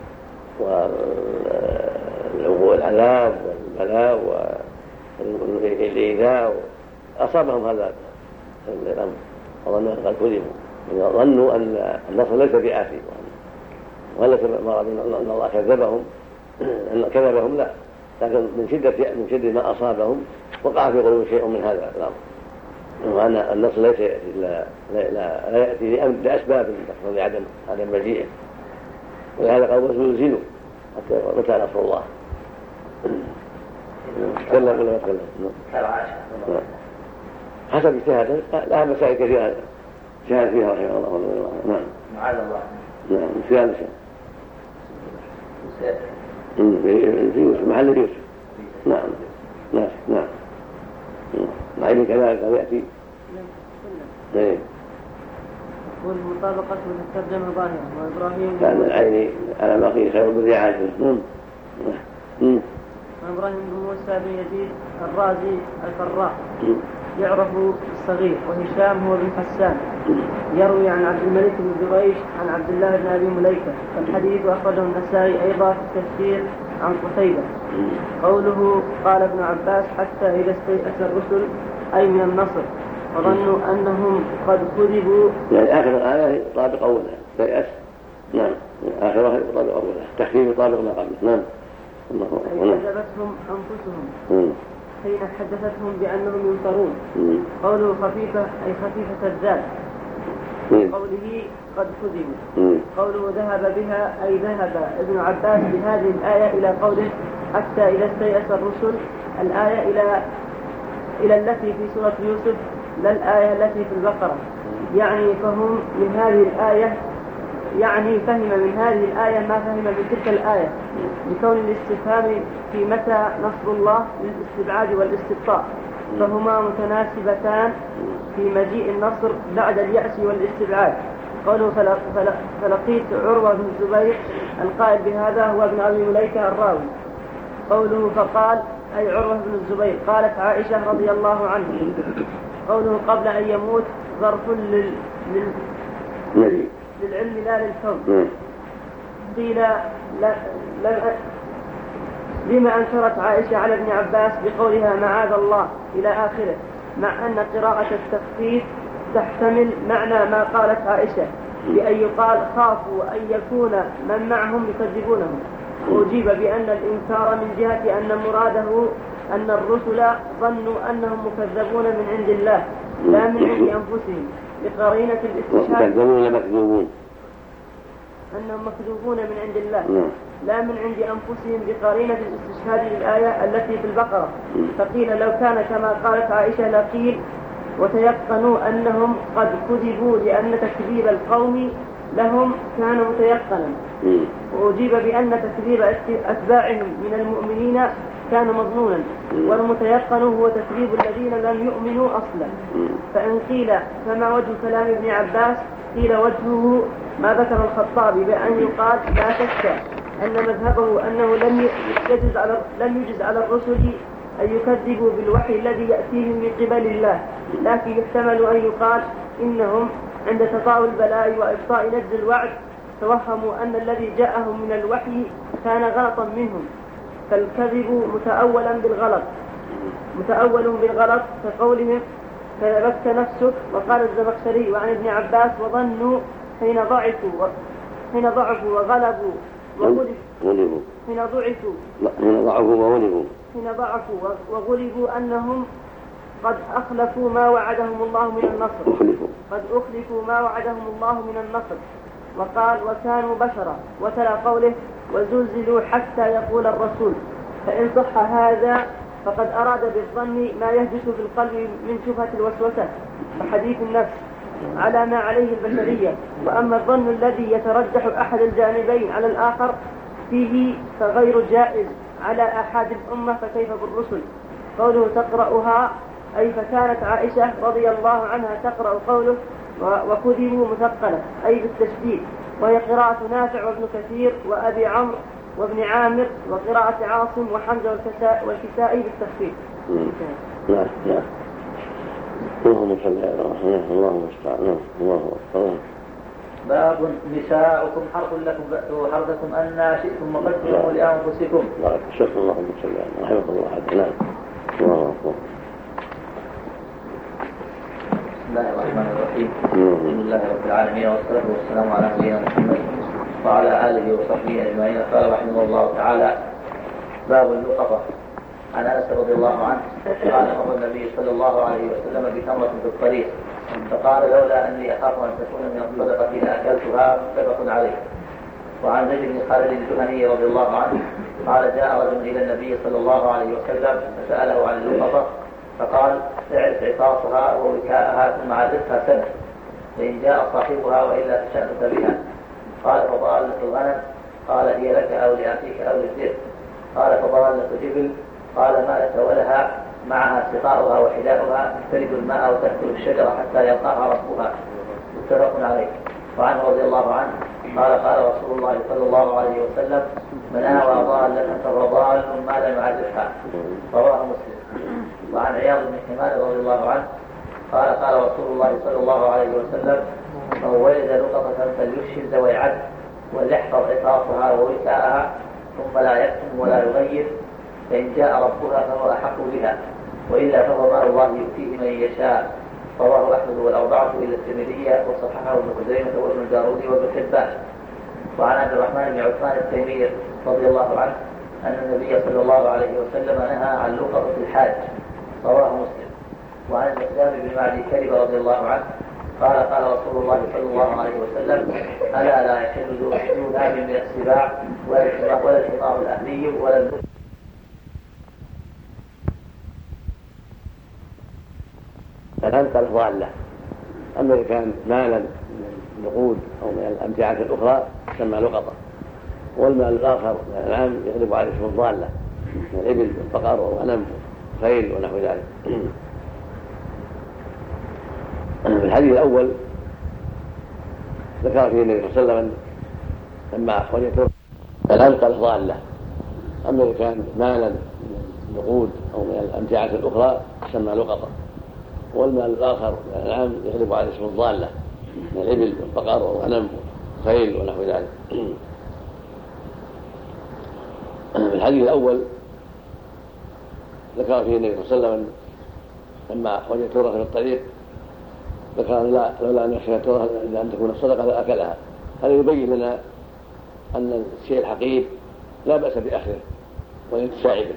والعذاب والبلاء والإيذاء أصابهم هذا الأمر وظنوا قد كذبوا ظنوا أن النصر ليس بآتي وليس مرض أن الله كذبهم أن كذبهم لا لكن من شدة من شدة ما أصابهم وقع في قلوبهم شيء من هذا الأمر وأن النصر ليس لا لا لا يأتي لأسباب تقتضي عدم عدم مجيئه ولهذا قالوا زلزلوا حتى متى نصر الله. تكلم ولا ما تكلم؟ حسب اجتهاده لها مسائل كثيرة اجتهاد فيها رحمه الله. نعم معاذ الله. نعم في هذا الشيء. في يوسف محل يوسف. نعم نعم نعم نعم كذلك يأتي ايه والمطابقة والترجمة ظاهرة وإبراهيم كان العين على ما فيه خير بالرعاية. وإبراهيم بن موسى بن يزيد الرازي الفراء يعرف الصغير وهشام هو بن حسان يروي عن عبد الملك بن جريج عن عبد الله بن أبي مليكة الحديث أخرجه النسائي أيضا في التفسير عن قتيبة. قوله قال ابن عباس حتى إذا استيأس الرسل أي من النصر وظنوا أنهم قد كذبوا يعني آخر الآية يطابق أولها استيأس. نعم آخرها يطابق أولها تخفيف يطابق ما قبله. نعم أي كذبتهم أنفسهم حين حدثتهم بأنهم ينصرون. قوله خفيفة أي خفيفة الذات قوله قد كذبوا. قوله ذهب بها أي ذهب ابن عباس بهذه الآية إلى قوله حتى إذا استيأس الرسل الآية إلى إلى التي في سورة يوسف لا الآية التي في البقرة يعني فهم من هذه الآية يعني فهم من هذه الآية ما فهم من تلك الآية بكون الاستفهام في متى نصر الله للاستبعاد والاستبطاء فهما متناسبتان في مجيء النصر بعد اليأس والاستبعاد. قوله فلق فلق فلقيت عروة بن الزبير القائل بهذا هو ابن أبي مليكة الراوي. قوله فقال أي عروة بن الزبير قالت عائشة رضي الله عنه. قوله قبل أن يموت ظرف لل... لل... للعلم لا للحب. قيل لا... لا... لما أنكرت عائشة على ابن عباس بقولها معاذ الله إلى آخره مع أن قراءة التخفيف تحتمل معنى ما قالت عائشة بأن يقال خافوا أن يكون من معهم يكذبونهم. وأجيب بأن الإنكار من جهة أن مراده أن الرسل ظنوا أنهم مكذبون من عند الله لا من عند أنفسهم بقرينة الاستشهاد مكذبون مكذوبون أنهم مكذوبون من عند الله لا من عند أنفسهم بقرينة الاستشهاد للآية التي في البقرة. فقيل لو كان كما قالت عائشة لقيل وتيقنوا أنهم قد كذبوا لأن تكذيب القوم لهم كان متيقنا. وأجيب بأن تكذيب أتباعهم من المؤمنين كان مظنونا والمتيقن هو تكذيب الذين لم يؤمنوا أصلا. فإن قيل فما وجه كلام ابن عباس قيل وجهه ما ذكر الخطابي بأن يقال لا شك أن مذهبه أنه لم يجز على لم يجز على الرسل أن يكذبوا بالوحي الذي يأتيهم من قبل الله لكن يحتمل أن يقال إنهم عند تطاول البلاء وإبطاء نجز الوعد توهموا أن الذي جاءهم من الوحي كان غلطا منهم، فالكذب متأولا بالغلط متأول بالغلط كقولهم كذبت نفسك. وقال الزمخشري وعن ابن عباس وظنوا حين ضعفوا حين ضعفوا وغلبوا وغلبوا حين ضعفوا حين ضعفوا وغلبوا حين ضعفوا وغلبوا أنهم قد أخلفوا ما وعدهم الله من النصر أخلفوا. قد أخلفوا ما وعدهم الله من النصر. وقال وكانوا بشرا. وتلا قوله وزلزلوا حتى يقول الرسول. فإن صح هذا فقد أراد بالظن ما يهجس في القلب من شبهة الوسوسة وحديث النفس على ما عليه البشرية. وأما الظن الذي يترجح أحد الجانبين على الآخر فيه فغير جائز على أحد الأمة، فكيف بالرسل؟ قوله تقرأها أي فكانت عائشة رضي الله عنها تقرأ قوله وكذبوا مثقلة أي بالتشديد، وهي قراءة نافع وابن كثير وأبي عمرو وابن عامر، وقراءة عاصم وحمزة والكسائي بالتخفيف. نعم نعم. اللهم صل على محمد. اللهم استعان. الله أكبر. باب نساؤكم حرث لكم فأتوا حرثكم أن شئتم وقدموا لأنفسكم. بارك شكرا. اللهم صل على رحمة الله عليه. نعم. الله أكبر. بسم الله الرحمن الرحيم. الحمد لله رب العالمين والصلاة والسلام على نبينا محمد وعلى آله وصحبه أجمعين. قال رحمه الله تعالى باب اللقطة. عن أنس رضي الله عنه قال مر النبي صلى الله عليه وسلم بتمرة في الطريق فقال لولا أني أخاف أن تكون من الصدقة لأكلتها، متفق عليه. وعن زيد بن خالد الجهني رضي الله عنه قال جاء رجل إلى النبي صلى الله عليه وسلم فسأله عن اللقطة فقال اعرف عطاسها ووكاءها ثم عرفها سنة، فإن جاء صاحبها وإلا فشأنك بها. قال فضالة الغنم؟ قال هي لك أو لأخيك أو للذئب. قال فضالة الإبل؟ قال ما لك ولها معها سقاؤها وحداؤها تلد الماء وتأكل الشجرة حتى يلقاها ربها، متفق عليه. وعنه رضي الله عنه قال قال رسول الله صلى الله عليه وسلم من آوى ضالة فهو ضال ما لم يعرفها، رواه مسلم. وعن عياض بن حمار رضي الله عنه قال قال رسول الله صلى الله عليه وسلم من ولد لقطة فليشهد ذوي عدل وليحفظ عطاسها ووكاءها ثم لا يكتم ولا يغير، فإن جاء ربها فهو أحق بها وإلا فهو مال الله يؤتيه من يشاء. رواه أحمد والأربعة إلا الترمذي وصححه ابن خزيمة وابن الجارودي وابن حبان. وعن عبد الرحمن بن عثمان التيمي رضي الله عنه أن النبي صلى الله عليه وسلم نهى عن لقطة الحاج، رواه مسلم. وعن المقدام بن معدي كرب رضي الله عنه قال قال رسول الله صلى الله عليه وسلم ألا لا يحل ذو ناب من السباع ولا الحمار الأهلي ولا البشر. فالأنقل ضالة. أما إذا كان مالا من النقود أو من الأمتعة الأخرى تسمى لقطة، والمال الآخر من الأنعام يغلب عليه اسم الضالة من الإبل والبقر والغنم والخيل ونحو ذلك. في الحديث الأول ذكر فيه النبي صلى الله عليه وسلم لما وجدت الأنقل ضالة. أما إذا كان مالا من النقود أو من الأمتعة الأخرى تسمى لقطة، والمال الآخر من الأنعام يغلب على اسم الضالة من الإبل والبقر والغنم والخيل ونحو ذلك. في الحديث الأول ذكر فيه النبي صلى الله عليه وسلم لما وجد تورة في الطريق ذكر لا لولا أن يخشى التورة أن تكون الصدقة لأكلها. هذا يبين لنا أن الشيء الحقير لا بأس بأخذه والانتفاع به،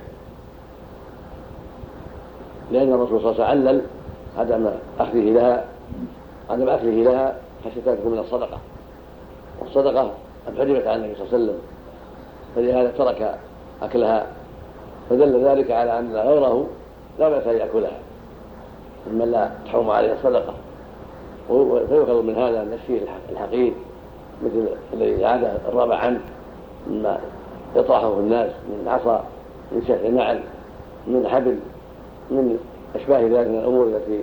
لأن الرسول صلى الله عليه وسلم علل عدم أخذه لها عدم أكله لها حتى تكون من الصدقة، والصدقة قد حرمت على النبي صلى الله عليه وسلم، فلهذا ترك أكلها، فدل ذلك على أن غيره لا بأس أن يأكلها ممن لا تحرم عليه الصدقة. فيؤخذ من هذا أن الشيء الحقير مثل الذي عاد الرابع عنه مما يطرحه الناس من عصا من شكل نعل من حبل من أشباه ذلك من الأمور التي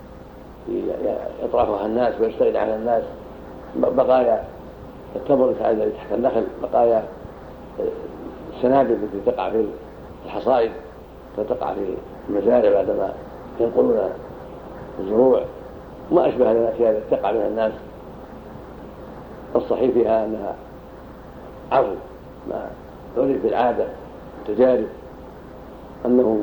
يطرحها الناس ويستغني عنها الناس، بقايا التمر الذي تحت النخل، بقايا السنابل التي تقع في الحصائد فتقع في المزارع بعدما ينقلون الزروع، ما أشبه الأشياء التي تقع منها الناس. الصحيح فيها أنها عفو ما عرف بالعادة تجارب أنه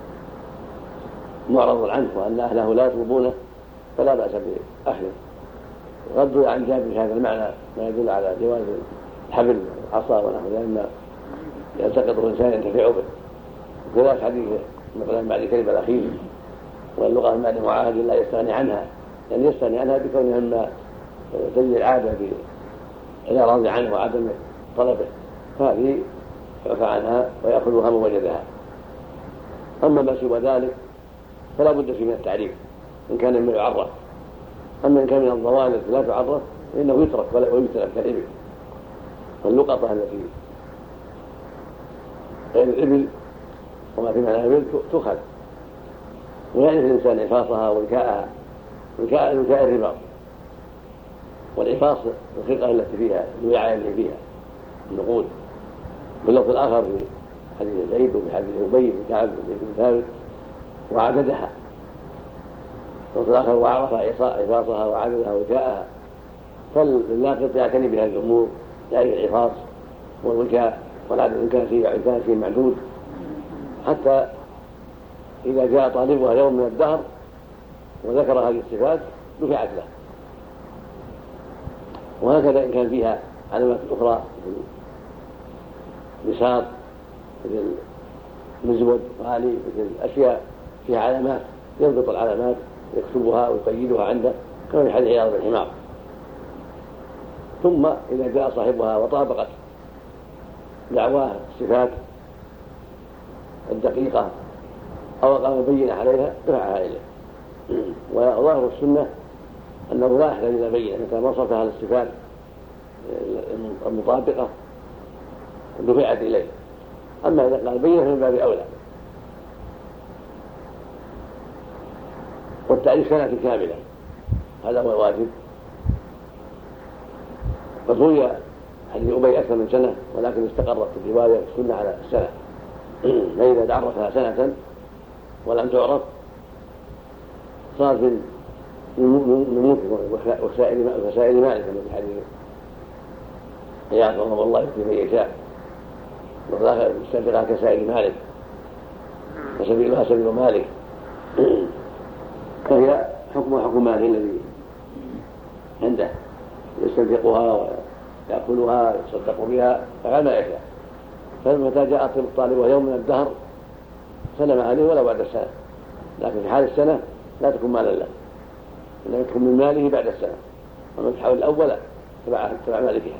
معرض عنه وأن أهله لا يطلبونه فلا بأس بأخذه. ردوا عن جابر في هذا المعنى ما يدل على جواز الحبل العصا ونحو ذلك مما يلتقط الإنسان ينتفع به. وكذلك حديث مثلا بعد الكلمة الأخير واللغة المعنى معاهد لا يستغني عنها، يعني يستغني عنها بكونها مما تجري العادة بالإعراض عنه وعدم طلبه، فهذه يعفى عنها ويأخذها من وجدها. أما ما سوى ذلك فلا بد فيه من التعريف إن كان مما يعرف. أما إن كان من الضوال التي لا تعرف فإنه يترك ويترك كالإبل. واللقطة التي غير الإبل وما في معنى الإبل تؤخذ، ويعرف الإنسان عفاصها ووكاءها. وكاء وكاء الرباط، والعفاص الخلقة التي فيها الوعاء اللي فيها النقود. باللفظ الآخر في حديث زيد وفي حديث أبي بن كعب بن ثابت وعددها. باللفظ الآخر وعرف عفاصها وعددها وكاءها. فاللاقط يعتني بهذه الأمور، يعرف العفاص والوكاء والعدد إن كان فيه كان فيه معدود، حتى إذا جاء طالبها يوم من الدهر وذكر هذه الصفات دفعت له. وهكذا إن كان فيها علامات أخرى مثل بساط مثل مزود غالي مثل أشياء فيها علامات يضبط العلامات يكتبها ويقيدها عنده كما في حديث عياض بن حمار. ثم إذا جاء صاحبها وطابقت دعواه الصفات الدقيقة أو قام بينة عليها دفعها إليه. وظاهر السنة أنه لا يحتاج إلى بينة متى وصفها للصفات المطابقة دفعت إليه. أما إذا قال بينة من باب أولى. والتعريف سنة كاملة هذا هو الواجب. فروي حديث أبي أكثر من سنة ولكن استقرت الرواية السنة على السنة. فإذا تعرفها سنة ولم تعرف صار من ملك وسائل مالك من حديث عياض رحمه الله يكفي من يشاء يستنفقها كسائل مالك وسبيلها سبيل مالك، فهي حكمها حكم ماله الذي عنده يستنفقها ويأكلها ويصدق بها فعل ما يشاء. فمتى جاء الطالب يوم من الدهر سلم عليه ولا بعد السنة، لكن في حال السنة لا تكون مالا له، إنما تكون من ماله بعد السنة. ومن تحاول الأول تبع تبع مالكها.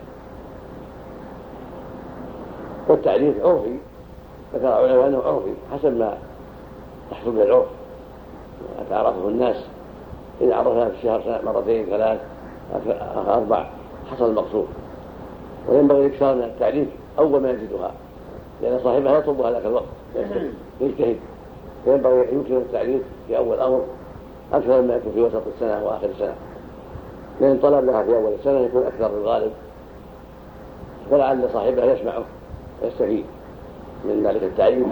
والتعريف عرفي ذكر علماء أنه عرفي حسب ما تحصل به العرف وتعرفه الناس. إذا عرفها في الشهر سنة مرتين ثلاث أربع حصل المقصود. وينبغي الإكثار من التعريف أول ما يجدها، لأن صاحبها يطلبها ذاك الوقت يجتهد. فينبغي أن يكثر التعريف في أول الأمر أكثر مما يكون في وسط السنة وآخر السنة، لأن طلب لها في أول السنة يكون أكثر بالغالب، ولعل صاحبها يسمعه ويستفيد من ذلك التعريف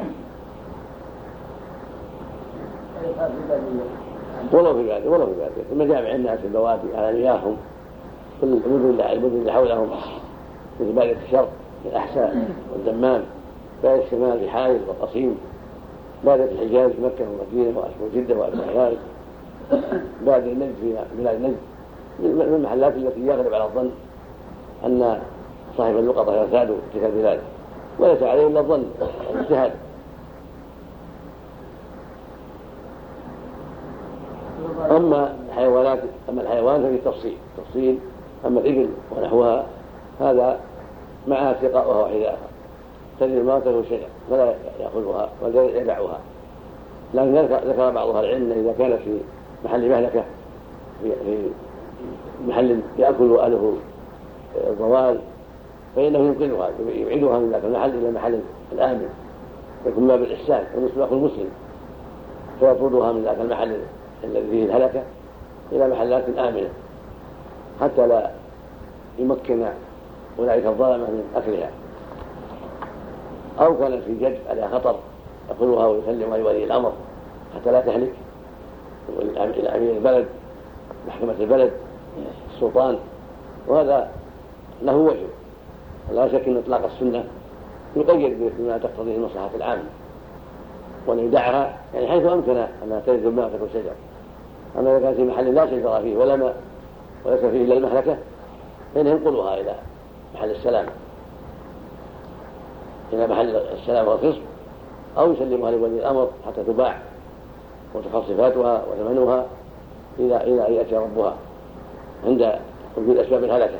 ولو في ذلك ولو في ذلك المجامع الناس البوادي على مياههم كل المدن اللي حولهم مثل بادية الشرق الأحساء والدمام، بادية الشمال في حائل والقصيم، بادية الحجاز في مكة والمدينة وجدة وأشبه ذلك، بادية النجد في بلاد النجد من المحلات التي يغلب على الظن أن صاحب اللقطة يرتاد اتخاذ ذلك، وليس عليه إلا الظن والاجتهاد. أما الحيوانات أما الحيوان ففي تفصيل تفصيل أما الإبل ونحوها هذا معها سقاؤها وحذاءها تجد الموت له شيء فلا يأخذها ولا يدعها. لكن ذكر بعض أهل العلم إذا كانت في محل مهلكة في محل يأكل أهله الضوال فإنه ينقذها يبعدها من ذاك المحل إلى محل الآمن يكون باب الإحسان ومثل أخو المسلم، فيطردها من ذاك المحل الذي فيه الهلكة إلى محلات آمنة حتى لا يمكن أولئك الظالمة من أكلها. أو كان في جد على خطر يأكلها ويسلمها لولي الأمر حتى لا تهلك إلى أمير البلد محكمة البلد السلطان، وهذا له وجه. لا شك أن إطلاق السنة يقيد بما تقتضيه المصلحة العامة، وأن يدعها يعني حيث أمكن أنها تجد الماء وتكون شجر. أما إذا كان في محل لا شجر فيه ولا ماء وليس فيه إلا المهلكة فإن ينقلها إلى محل السلام إلى محل السلام والخصم، أو يسلمها لولي الأمر حتى تباع وتحصل صفاتها وثمنها إلى إلى أن يأتي ربها عند وجود أسباب الهلكة.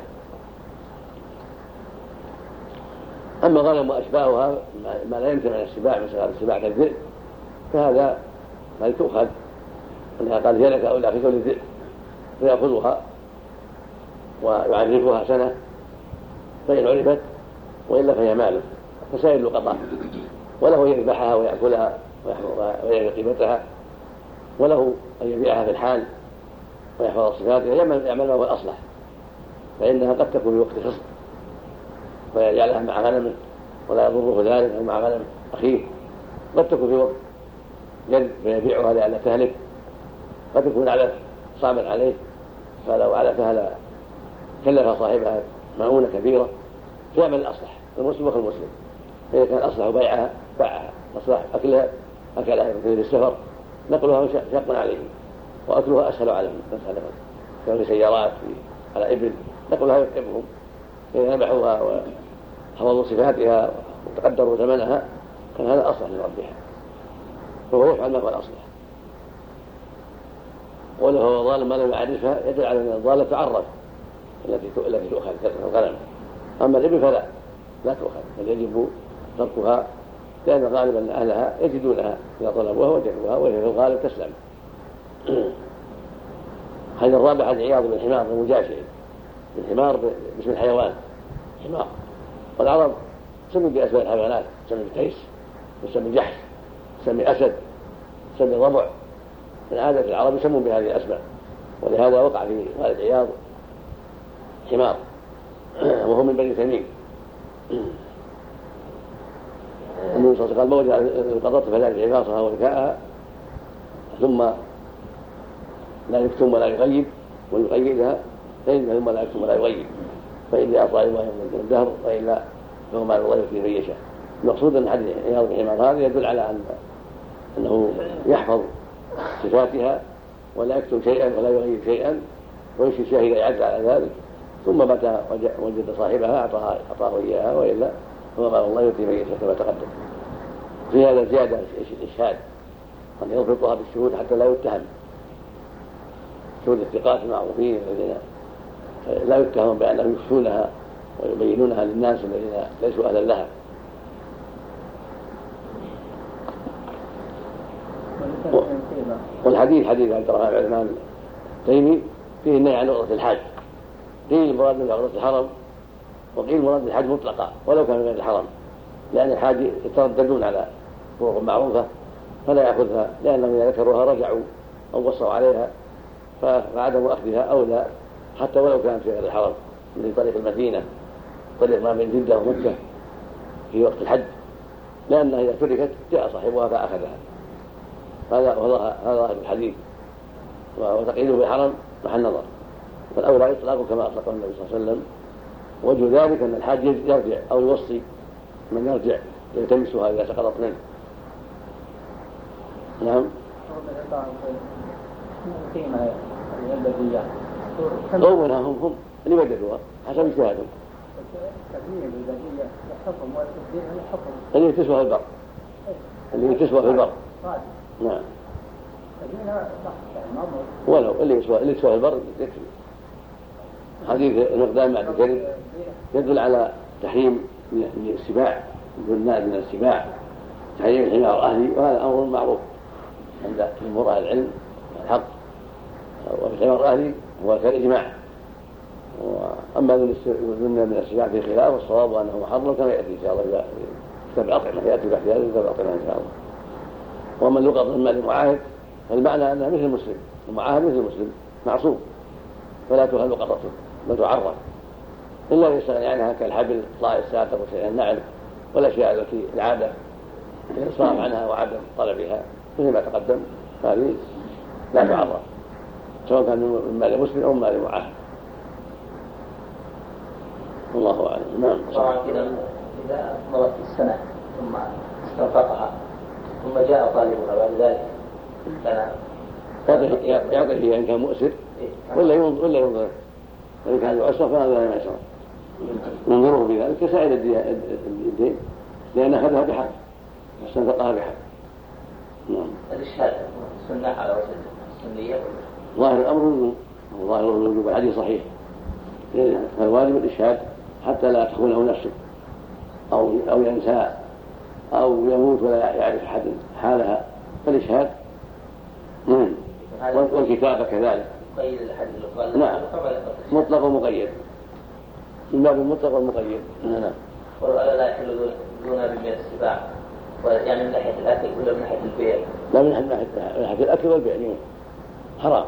أما غنم وأشباهها ما لا يمكن من السباع مثل السباع كالذئب فهذا هل تؤخذ أنها قد هلك أو لا في كل الذئب فيأخذها ويعرفها سنة فإن عرفت وإلا فهي ماله فسائل لقطاء، وله أن يذبحها ويأكلها ويعرف قيمتها، وله أن يبيعها في الحال ويحفظ صفاتها يعمل ما هو الأصلح، فإنها قد تكون في وقت خصب فيجعلها مع غنمه ولا يضره ذلك أو مع غنم أخيه، قد تكون في وقت جد فيبيعها لئلا تهلك، قد تكون علف صعبا عليه فلو علفها كلف صاحبها مؤونة كبيرة فيعمل الأصلح المسلم وخل المسلم. إذا كان الأصلح بيعها باعها، الأصلح أكلها أكلها مثل السفر نقلها شاق عليه وأكلها أسهل عليهم مسألة كان سيارات على إبل نقلها يتعبهم، إذا نبحوها وحفظوا صفاتها وتقدروا ثمنها كان هذا أصلح لربها، فهو يفعل ما هو الأصلح. ولو هو ظالم ما لم يعرفها يدل على أن الظالم تعرف التي التي تؤخذ الغنم، أما الإبل فلا لا تؤخذ بل يجب تركها، لأن غالبا أن أهلها يجدونها إذا طلبوها وجدوها وهي في الغالب تسلم. هذا الرابع عن عياض بن حمار المجاشع الحمار باسم الحيوان حمار، والعرب سمي بأسماء الحيوانات، سمي بتيس وسمي جحش سمي أسد سمي ضبع، من عادة العرب يسمون بهذه الأسماء، ولهذا وقع في والد عياض حمار وهو من بني تميم. النبي صلى الله عليه وسلم قال: موجع القضاء فلا عفاصها وذكاءها ثم لا يكتم ولا يغيب ويقيدها فإنها ثم لا يكتم ولا يغيب فإني أطلع ما يوم الدهر وإلا فهو ما الله يكفي من يشاء. المقصود أن حديث عياض بن حمار هذا يدل على أن أنه يحفظ صفاتها ولا يكتم شيئا ولا يغيب شيئا ويمشي شاهد يعد على ذلك، ثم متى وجد صاحبها أعطاه أعطاه إياها وإلا فهو ما الله يكفي من يشاء كما تقدم. في هذا زيادة الإشهاد أن يضبطها بالشهود حتى لا يتهم، شهود الثقات المعروفين الذين لا يتهم بأنهم يخفونها ويبينونها للناس الذين ليسوا أهلا لها. والحديث حديث عبد الرحمن بن عثمان التيمي فيه النهي عن عقدة الحاج، قيل المراد من عقدة الحرم وقيل مراد الحج مطلقا ولو كان من غير الحرم، لأن الحاج يترددون على طرق معروفة فلا يأخذها، لأنهم إذا ذكروها رجعوا أو وصوا عليها فعدم أخذها أولى حتى ولو كانت في غير الحرم، من طريق المدينة طريق ما بين جدة ومكة في وقت الحج، لأنها إذا تركت جاء صاحبها فأخذها. هذا هذا الحديث وتقييده بالحرم محل نظر، فالأولى إطلاقه كما أطلقه النبي صلى الله عليه وسلم. وجه ذلك أن الحاج يرجع أو يوصي من يرجع يلتمسها إذا سقطت منه. نعم. قومنا هم هم اللي بدلوها حسب اجتهادهم. اللي تسوى في البر اللي تسوى في البر نعم، ولو اللي يسوى اللي تسوى في البر يكفي. حديث المقدام بعد الكذب يدل على تحريم من السباع والناد من السباع، تحريم الحمار أهلي، وهذا أمر معروف عند جمهور أهل العلم الحق، والحمار أهلي هو كالإجماع. وأما من السباع في خلاف والصواب أنه محرم كما يأتي إن شاء الله في كتاب الأطعمة، يأتي باحتياج كتاب الأطعمة إن شاء الله. وأما اللقط من مال المعاهد فالمعنى أنها مثل المسلم، المعاهد مثل المسلم معصوم فلا تؤخذ لقطته بل تعرف إلا أن يستغني عنها كالحبل طلاء الساتر وشيء النعل والأشياء التي العادة الإصراف عنها وعدم طلبها مثل ما تقدم هذه لا تعرف سواء كان من مال مسلم أو من مال معاهد. والله أعلم. نعم. إذا مرت السنة ثم استنفقها ثم جاء طالبها بعد ذلك كان يعطي فيها إن كان مؤسر ولا ينظر ولا ينظر وإن كان يعسر فهذا لا يعسر ينظره في ذلك كسائر الدين لأن أخذها بحق واستنفقها بحق. نعم. الإشهاد سنة على وجه السنية ظاهر الأمر الوجوب ظاهر الوجوب الحديث صحيح فالواجب الإشهاد حتى لا تخونه نفسه أو أو ينسى أو يموت ولا يعرف أحد حالها فالإشهاد مهم والكتابة كذلك. قيد الحديث نعم مطلق ومقيد من باب المطلق والمقيد. نعم. ولا لا يحل دون رمية السباع يعني من ناحية الأكل ولا من ناحية البيع؟ لا من ناحية الأكل والبيع حرام.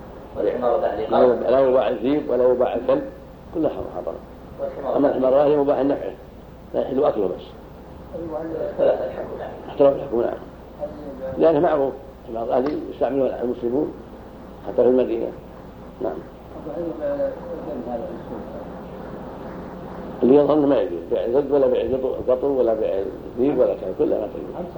لا يباع الذيب ولا يباع الكلب كلها حرام. أما الحمار هي مباح النفع لا يحل أكله بس. اختلاف الحكم. نعم. لأنه معروف الحمار هذه يستعملون المسلمون حتى في المدينة. نعم. اللي يظن ما يجوز بيع الزد ولا بيع القطر ولا بيع الذيب ولا كلام كلها ما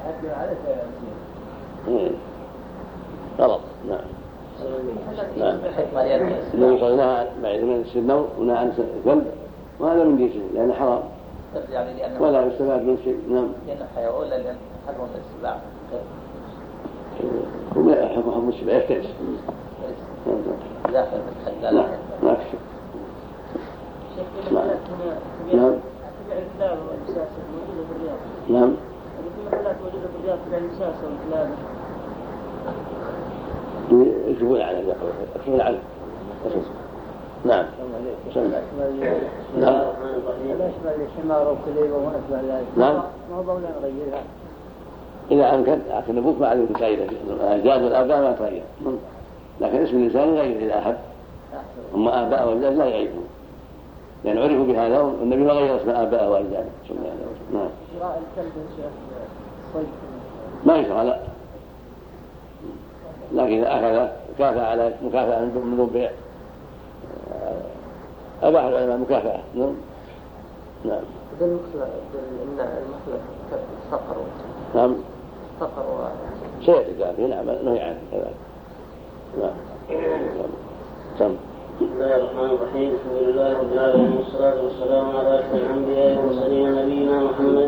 تجوز. غلط. نعم. نعم. الذي قلناها بعد من السنة ونهى عن الكلب وهذا من جنسه لأنه حرام ولا يستفاد من شيء. نعم. لأنه حيوان ولا لأنه حرم السباع؟ هم يحرم السباع يفترس. لا لا لا. نعم. نعم. نعم. يكتبون على يكتبون على نعم. نعم. الحمار وكليب وما أشبه ذلك. نعم. ما هو ضمن نغيرها. إذا أمكن لكن نبوك ما عليه فائدة الأجداد والآباء ما تغير لكن اسم الإنسان يغير إلى أحد أما آباء والأجداد لا يعيشون لأن يعني عرفوا بهذا والنبي ما غير اسم آباء والأجداد. نعم. شراء الكلب صيد ما يشرع لا لكن إذا أخذ مكافأة على مكافأة من دون بيع أباح العلماء مكافأة. نعم. نعم. إذا المخلة المخلة صقر نعم. صقر شيء إضافي. نعم نهي عنه كذلك. نعم. تم. بسم الله الرحمن الرحيم. الحمد لله رب العالمين والصلاة والسلام على أشرف الأنبياء والمرسلين نبينا محمد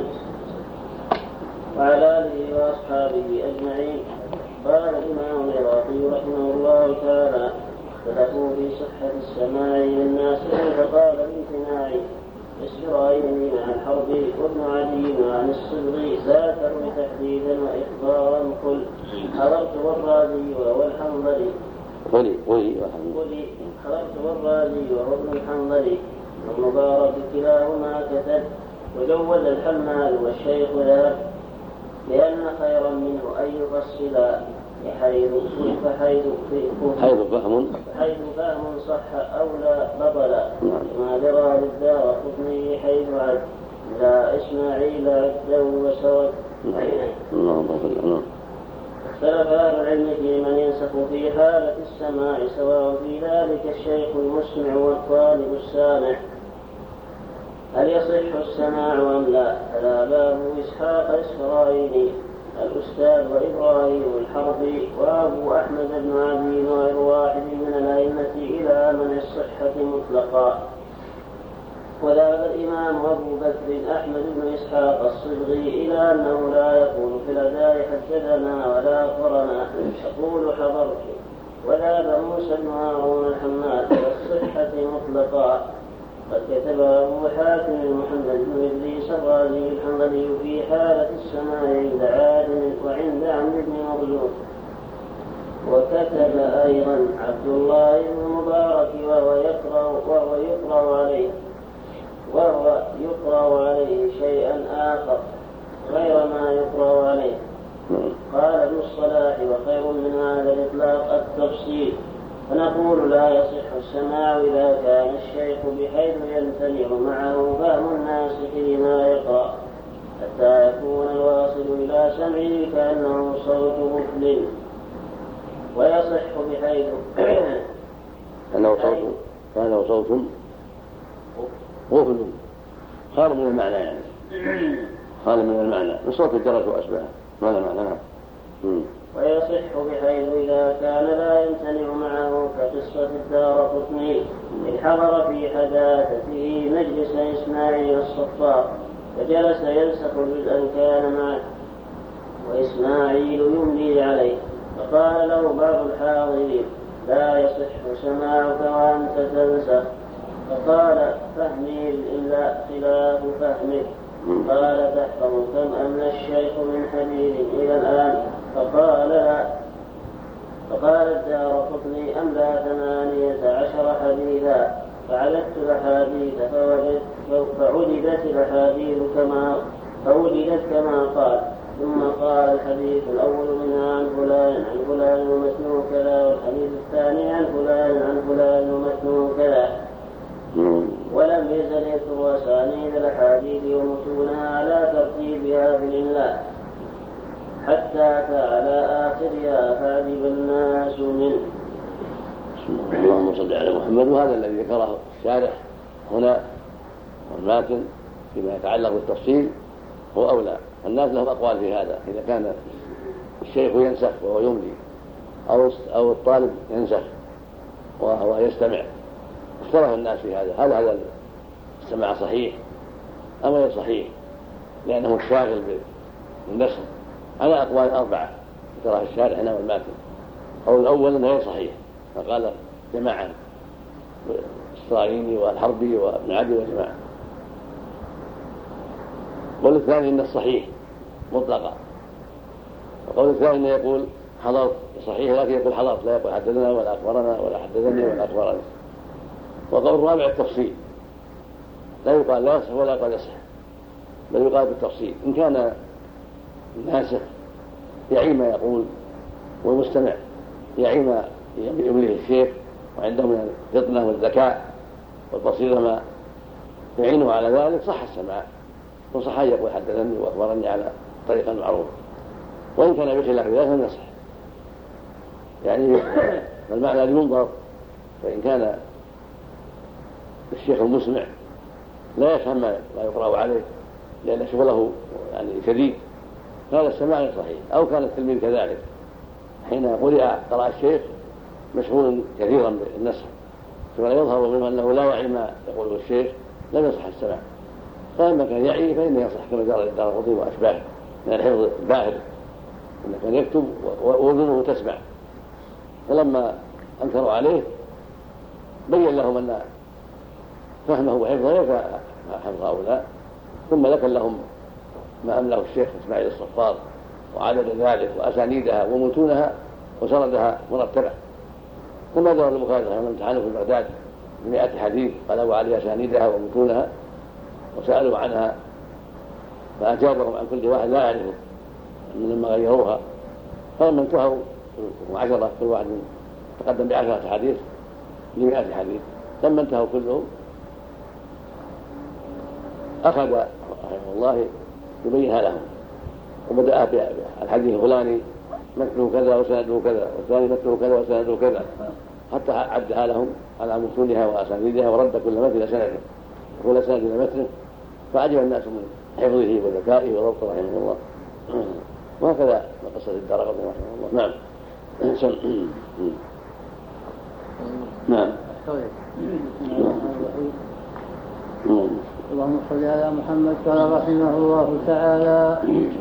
وعلى آله وأصحابه أجمعين. قال الإمام العراقي رحمه الله تعالى اختلفوا في صحة السماع للناس فقال الامتناع إسرائيل مع الحرب وابن عدي عن الصدق ذاكر تحديدا وإخبارا قل حضرت والرازي وهو الحنظلي قولي قولي قولي حضرت والرازي وهو ابن الحنظلي والمبارك كلاهما كتب وجوز الحمال والشيخ ذهب لأن خيرا منه أن يفصل حيث فحيث حيث فهم حيث فهم صح أو لا بطل ما جرى للدار قطني حيث عد لا إسماعيل عده وسود. اختلف أهل العلم في من ينسخ في حالة السماع سواء في ذلك الشيخ المسمع والطالب السامع هل يصح السماع أم لا؟ فلا باب إسحاق إسرائيلي الأستاذ وإبراهيم الحربي وأبو أحمد بن عدي وغير واحد من الأئمة إلى من الصحة مطلقا. وذهب الإمام أبو بكر أحمد بن إسحاق الصبغي إلى أنه لا يكون في الأداء حدثنا ولا أخبرنا يقول حضرت. وذهب موسى بن هارون الحماد والصحة مطلقا. قد كتب أبو حاتم محمد بن إدريس الرازي الحنظلي في حالة السماع عند عادل وعند عمرو بن مغلوب. وكتب أيضا عبد الله بن مبارك وهو يقرأ وهو يقرأ عليه وهو يقرأ عليه شيئا آخر غير ما يقرأ عليه. قال ابن الصلاح وخير من هذا الإطلاق التفصيل. فنقول لا يصح السماع إذا كان الشيخ بحيث يمتنع معه فهم الناس فيما يقرأ حتى يكون الواصل إلى سمعه كأنه صوت مفل. ويصح بحيث أنه صوت كأنه صوت مفل خارج من المعنى يعني هذا من المعنى من صوت الجرس وأشباهه هذا معنى. ويصح بحيث إذا كان لا يمتنع معه كقصة الدارقطني إذ حضر في حداثته مجلس إسماعيل الصفار فجلس ينسخ جزءا كان معه وإسماعيل يملي عليه فقال له بعض الحاضرين لا يصح سماعك وأنت تنسخ فقال فهمي إلا خلاف فهمك قال تحفظ كم أملى الشيخ من حديث إلى الآن فقال لا فقال الدارقطني أملى ثمانية عشر حديثا فعددت الأحاديث فعددت الأحاديث كما فوجدت كما قال ثم قال الحديث الأول منها عن فلان عن فلان ومتنه كذا والحديث الثاني عن فلان عن فلان ومتنه كذا ولم يزل يذكر أسانيد الأحاديث ومتونها على ترتيبها في الإملاء حتى أتى على آخرها فعجب الناس منه. اللهم صل على محمد. وهذا الذي ذكره الشارح هنا والماتن فيما يتعلق بالتفصيل هو أولى. الناس لهم أقوال في هذا إذا كان الشيخ ينسخ وهو يملي أو أو الطالب ينسخ وهو يستمع اختلف الناس في هذا هل هذا السماع صحيح أم غير صحيح لأنه الشاغل بالنسخ على أقوال أربعة ذكرها الشارح هنا والماتن. أو الأول أنه غير صحيح فقال جماعة الإسرائيلي والحربي وابن عدي وجماعة. والقول الثاني أن الصحيح مطلقا. والقول الثاني أنه يقول حضرت صحيح لكن يقول حضرت لا يقول حدثنا ولا أخبرنا ولا حدثني ولا أخبرني. والقول الرابع التفصيل لا يقال لا يصح ولا يقال يصح بل يقال بالتفصيل إن كان الناسخ يعي ما يقول والمستمع يعي ما يمليه الشيخ وعنده من الفطنة والذكاء والبصيرة ما يعينه على ذلك صح السماع وصح أن يقول حدثني وأخبرني على طريقة معروفة. وإن كان بخلاف ذلك فلم يصح يعني المعنى ينظر. فإن كان الشيخ المسمع لا يفهم ما يقرأ عليه لأن شغله يعني شديد هذا السماع صحيح. أو كان التلميذ كذلك حين قرئ قرأ الشيخ مشغول كثيرا بالنسخ فلا يظهر منه أنه لا يعي ما يقوله الشيخ لم يصح السماع. فلما كان يعي فإنه يصح كما جرى الدارقطني وأشباهه من الحفظ الباهر أنه كان يكتب وأذنه تسمع. فلما أنكروا عليه بين لهم أن فهمه وحفظه ليس حفظ هؤلاء ثم ذكر لهم ما أمله الشيخ إسماعيل الصفار وعدد ذلك وأسانيدها ومتونها وسردها مرتبة كما جرى البخاري لما امتحنوا في بغداد بمئة حديث قالوا عليها أسانيدها ومتونها وسألوا عنها فأجابهم عن كل واحد لا يعرفه لما غيروها. فلما انتهوا عشرة كل واحد تقدم بعشرة حديث لمئة حديث لما انتهوا كلهم أخذ رحمه الله يبينها لهم وبدأ بالحديث الفلاني متنه كذا وسنده كذا والثاني متنه كذا وسنده كذا حتى عدها لهم على متونها وأسانيدها ورد كل مثل إلى سنده وكل سند إلى مثله فعجب الناس من حفظه وذكائه وضبطه رحمه الله. وهكذا قصة الدارقطني رحمه الله. نعم. نعم. اللهم صل على محمد قال رحمه الله تعالى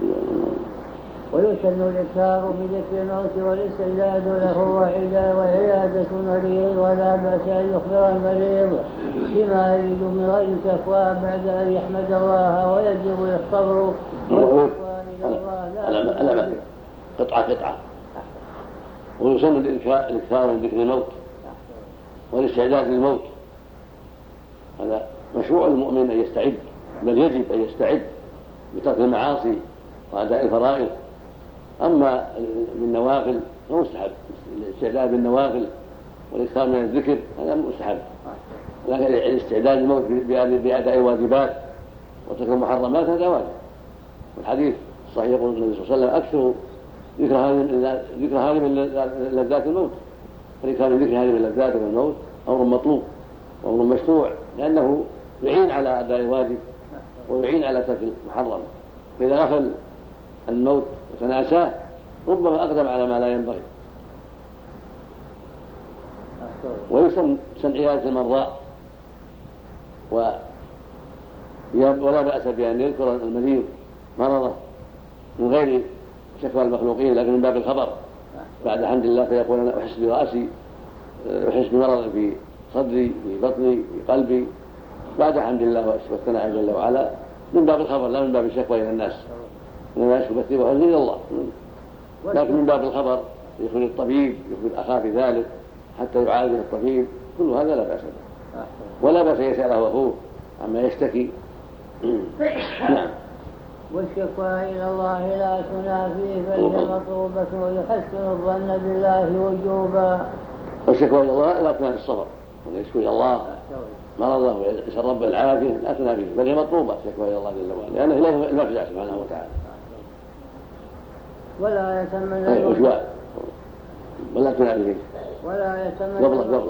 ويسن الإكثار بذكر الموت والاستعداد له وعيادة المريض ولا بأس أن يخبر المريض بما يريد من غير تقوى بعد أن يحمد الله ويجب الصبر والتقوى إلى الله. لا قطعة قطعة. ويسن الإكثار من ذكر الموت والاستعداد للموت. هذا مشروع المؤمن أن يستعد بل يجب أن يستعد بترك المعاصي وأداء الفرائض. أما بالنوافل فمستحب الاستعداد بالنوافل والإكثار من الذكر هذا مستحب. لكن الاستعداد للموت بأداء الواجبات وترك المحرمات هذا واجب. والحديث الصحيح يقول النبي صلى الله عليه وسلم أكثر ذكر هذه من لذات الموت. فالإكثار من ذكر هذه من لذات الموت أمر مطلوب وأمر مشروع لأنه يعين على أداء الواجب ويعين على ترك المحرم. فإذا غفل الموت وتناساه ربما أقدم على ما لا ينبغي. ويسن سن عيادة المرضى ولا بأس بأن يذكر المريض مرضه من غير شكوى المخلوقين لكن من باب الخبر بعد حمد الله، فيقول أنا أحس برأسي، أحس بمرض في صدري، في بطني، في قلبي، بعد حمد الله والثناء جل وعلا، من باب الخبر لا من باب الشكوى إلى الناس. إنما يشكو بثي وحزن إلى الله، لكن من باب الخبر يخبر الطبيب، يخبر أخاه في ذلك حتى يعالجه الطبيب، كل هذا لا بأس به، ولا بأس يسأله أخوه عما يشتكي. نعم. والشكوى إلى الله لا تنافي بل هي مطلوبة ويحسن الظن بالله وجوبا. والشكوى إلى الله لا تنافي الصبر، ويشكو إلى الله مرضه ويسأل رب العافية لا تنافيه، بل هي مطلوبة الشكوى إلى الله جل وعلا لأنه إليه المفزع سبحانه وتعالى. ولا يتمنى ولا تنافيه ولا يتمنى قبله قبله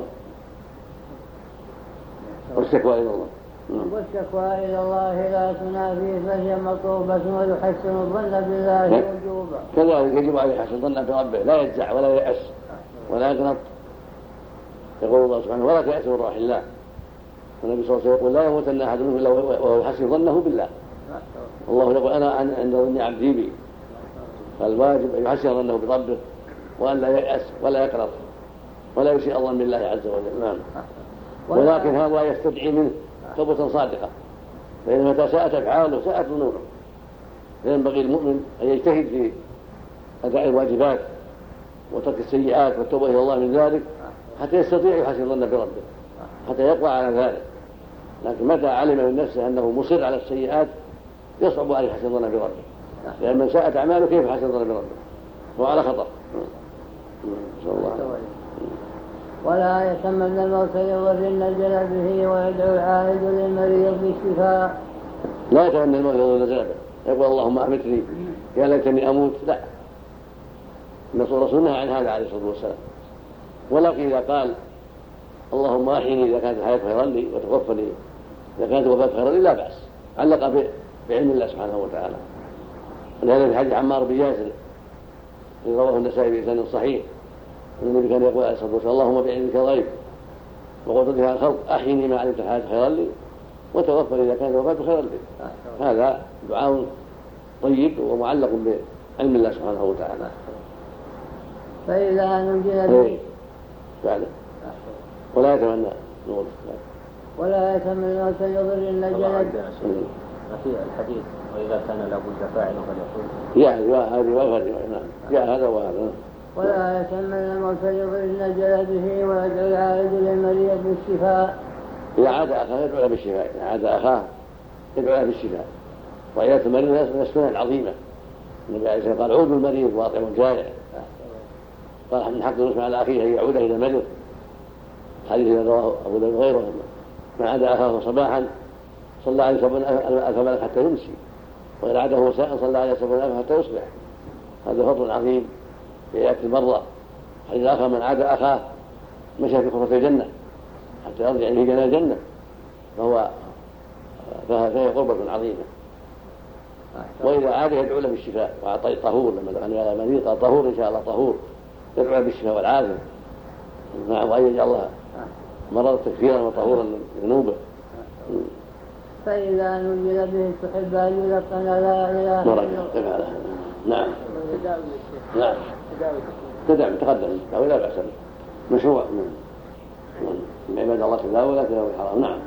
والشكوى إلى الله والشكوى إلى الله لا تنافي فهي مطلوبة ويحسن الظن بالله وجوبا. كذلك يجب عليه حسن الظن بربه، لا يجزع ولا يأس ولا يقنط. يقول الله سبحانه ولا تيأس من روح الله، والنبي صلى الله عليه وسلم يقول لا يموتن أحد منه إلا وهو يحسن ظنه بالله. الله يقول أنا عند ظن عبدي بي، فالواجب أن يحسن ظنه بربه وأن لا ييأس ولا يقنط ولا يسيء الظن بالله عز وجل. نعم. ولكن هذا يستدعي منه توبة صادقة، فإن متى ساءت أفعاله ساءت ظنونه، فينبغي المؤمن أن يجتهد في أداء الواجبات وترك السيئات والتوبة إلى الله من ذلك حتى يستطيع يحسن الظن بربه، حتى يقوى على ذلك. لكن متى علم من نفسه أنه مصر على السيئات يصعب عليه يحسن الظن بربه، لأن من ساءت أعماله كيف يحسن الظن بربه؟ هو على خطر. نسأل الله. ولا يتمنى الموت لضر نزل به ويدعو العائد للمريض بالشفاء. لا يتمنى الموت لضر نزل به، يقول اللهم أمتني يا ليتني أموت، لا. الرسول رسول نهى عن هذا عليه الصلاة والسلام. ولكن إذا قال اللهم أحيني إذا كانت الحياة خيرا لي وتوفني إذا كانت الوفاة خيرا لي لا بأس، علق بعلم الله سبحانه وتعالى. هذا في حديث عمار بن ياسر رواه النسائي بإسناد صحيح، النبي كان يقول عليه الصلاة والسلام اللهم بعلمك الغيب وقدرتك على الخلق أحيني ما علمت الحياة خيرا لي وتوفني إذا كانت الوفاة خيرا لي. هذا دعاء طيب ومعلق بعلم الله سبحانه وتعالى. فإذا نجي به فعلا ولا يتمنى نقول ولا يتمنى أن يضر النجاة. في الحديث وإذا كان لابد فاعل فليقول يا هذه وهذه نعم يا هذا وهذا. ولا يتمنى الموت يضر النجاة به ويدعو العائد للمريض بالشفاء. إذا عاد أخاه يدعو له بالشفاء، إذا عاد أخاه يدعو له بالشفاء. وعيادة المريض من السنن العظيمة. النبي عليه الصلاة والسلام قال عودوا المريض واطعموا الجائع. قال من حق المسلم على أخيه أن يعود إلى المريض، حديث رواه أبو داود وغيره. من عاد أخاه صباحا صلى عليه سبعين ألف ملك حتى يمسي، وإن عاده مساء صلى عليه سبعين ألف حتى يصبح. هذا فضل عظيم في عيادة المرضى. حديث آخر من عاد أخاه مشى في خطوة الجنة حتى يرجع إليه جنة الجنة، فهو فهي قربة عظيمة. وإذا عاد يدعو له بالشفاء وأعطي طهور، لما دخل على مريض قال طهور إن شاء الله طهور، يدعو له بالشفاء والعافية معه وأن يجعل الله مرض تكفيرا وطهورا لذنوبه. فإذا نزل به تحب أن يلقن لا إله إلا الله. نعم نعم تدعم تقدم ولا بأس به، مشروع من عباد الله تداوي ولا تداوي الحرام. نعم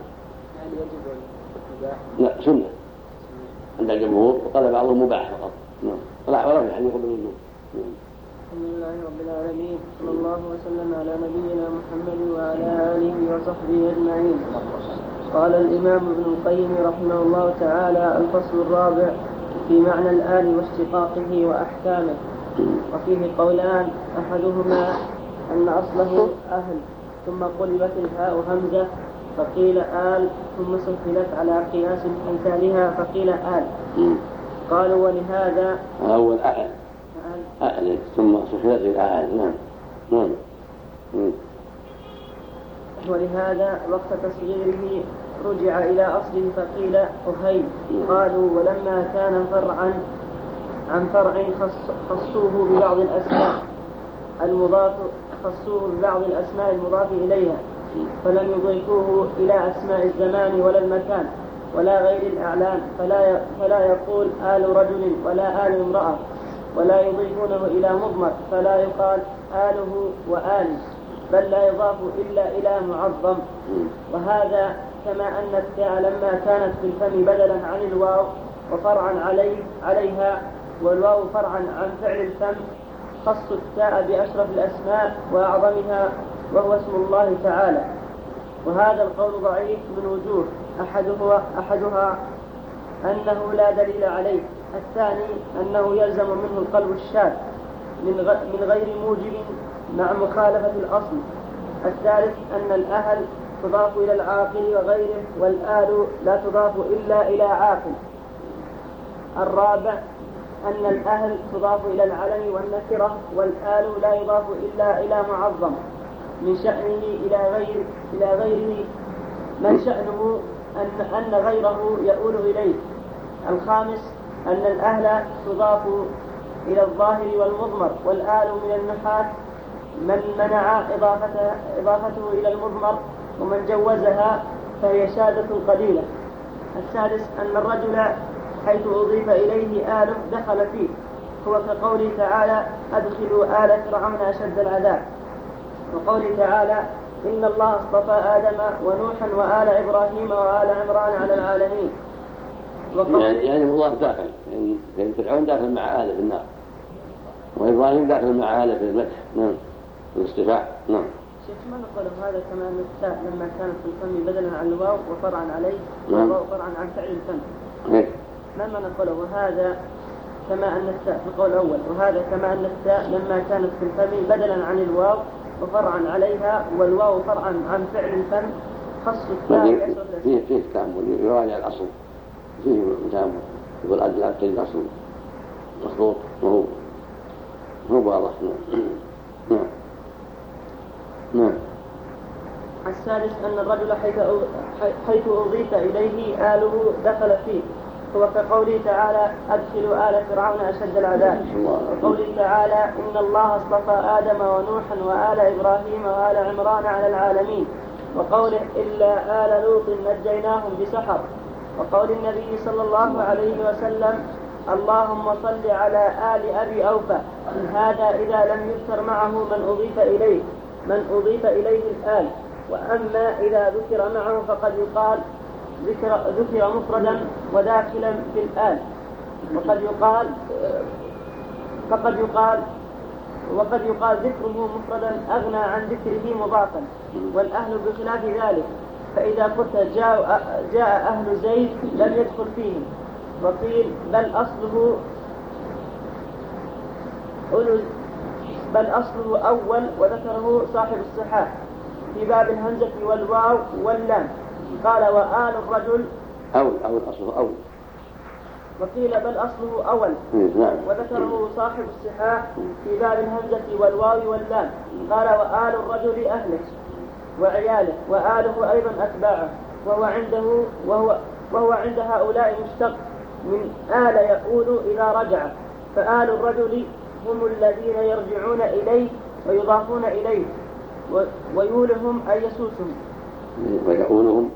لا سنة عند الجمهور، وقال بعضهم مباح فقط. نعم ولا ولا في حديث بالوجوب. الحمد لله رب العالمين، صلى الله وسلم على نبينا محمد وعلى آله وصحبه أجمعين. قال الإمام ابن القيم رحمه الله تعالى: الفصل الرابع في معنى الآل واشتقاقه وأحكامه. وفيه قولان، أحدهما أن أصله أهل ثم قلبت الهاء همزة فقيل آل ثم سهلت على قياس أمثالها فقيل آل. قالوا ولهذا أول أهل أهل ثم سهلت الآل. نعم نعم. ولهذا وقت تصغيره رجع إلى أصله فقيل أهيل. قالوا ولما كان فرعا عن فرع خص خصوه ببعض الأسماء المضاف خصوه ببعض الأسماء المضاف إليها فلم يضيفوه إلى أسماء الزمان ولا المكان ولا غير الأعلام فلا فلا يقول آل رجل ولا آل امرأة ولا يضيفونه إلى مضمر فلا يقال آله وآله بل لا يضاف إلا إلى معظم. وهذا كما أن التاء لما كانت في الفم بدلا عن الواو وفرعا عليه عليها والواو فرعا عن فعل الفم خص التاء بأشرف الأسماء وأعظمها وهو اسم الله تعالى. وهذا القول ضعيف من وجوه أحدها, أحدها أنه لا دليل عليه، الثاني أنه يلزم منه القلب الشاذ من غير موجب مع مخالفة الأصل، الثالث أن الأهل تضاف إلى العاقل وغيره والآل لا تضاف إلا إلى عاقل، الرابع أن الأهل تضاف إلى العلم والنكرة والآل لا يضاف إلا إلى معظم من شأنه إلى غير إلى غيره من شأنه أن أن غيره يؤول إليه، الخامس أن الأهل تضاف إلى الظاهر والمضمر والآل من النحاة من منع إضافته, إضافته إلى المضمر ومن جوزها فهي شاذة قليلة، السادس أن الرجل حيث أضيف إليه آله دخل فيه هو كقوله تعالى أدخلوا آل فرعون أشد العذاب، وقوله تعالى إن الله اصطفى آدم ونوحا وآل إبراهيم وآل عمران على العالمين. يعني, يعني الله داخل يعني فرعون داخل مع آله في النار وإبراهيم داخل مع آله في المدح نعم في الاصطفاء نعم. شيخ ما نقوله هذا كما أن التاء لما كانت في الفم بدلا عن الواو وفرعا عليه نعم. والواو فرعا عن فعل الفم إيه؟ ما ما نقوله وهذا كما أن التاء في القول الأول وهذا كما أن التاء لما كانت في الفم بدلا عن الواو وفرعا عليها والواو فرعا عن فعل الفم خص التاء فيه فيه تأمل يراجع الأصل فيه تأمل يقول أدل أكثر الأصل مخطوط وهو هو واضح نعم نعم نعم. السادس أن الرجل حيث أضيف إليه آله دخل فيه هو كقوله تعالى أدخلوا آل فرعون أشد العذاب، وقوله تعالى إن الله اصطفى آدم ونوحا وآل إبراهيم وآل عمران على العالمين، وقوله إلا آل لوط نجيناهم بسحر، وقول النبي صلى الله عليه وسلم اللهم صل على آل أبي أوفى، هذا إذا لم يذكر معه من أضيف إليه من أضيف إليه الآل، وأما إذا ذكر معه فقد يقال ذكر, ذكر مفردا وداخلا في الآل، وقد يقال فقد يقال وقد يقال ذكره مفردا أغنى عن ذكره مضافا، والأهل بخلاف ذلك، فإذا قلت جاء, جاء أهل زيد لم يدخل فيهم، وقيل بل أصله بل أصله أول وذكره صاحب الصحاح في باب الهمزة والواو واللام، قال وآل الرجل أول أول أصله أول، وقيل بل أصله أول وذكره صاحب الصحاح في باب الهمزة والواو واللام، قال وآل الرجل أهله وعياله وآله أيضا أتباعه، وهو عنده وهو, وهو عند هؤلاء مشتق من آل يقول إذا رجع، فآل الرجل هم الذين يرجعون إليه ويضافون إليه ويولهم أي يسوسهم ويؤولهم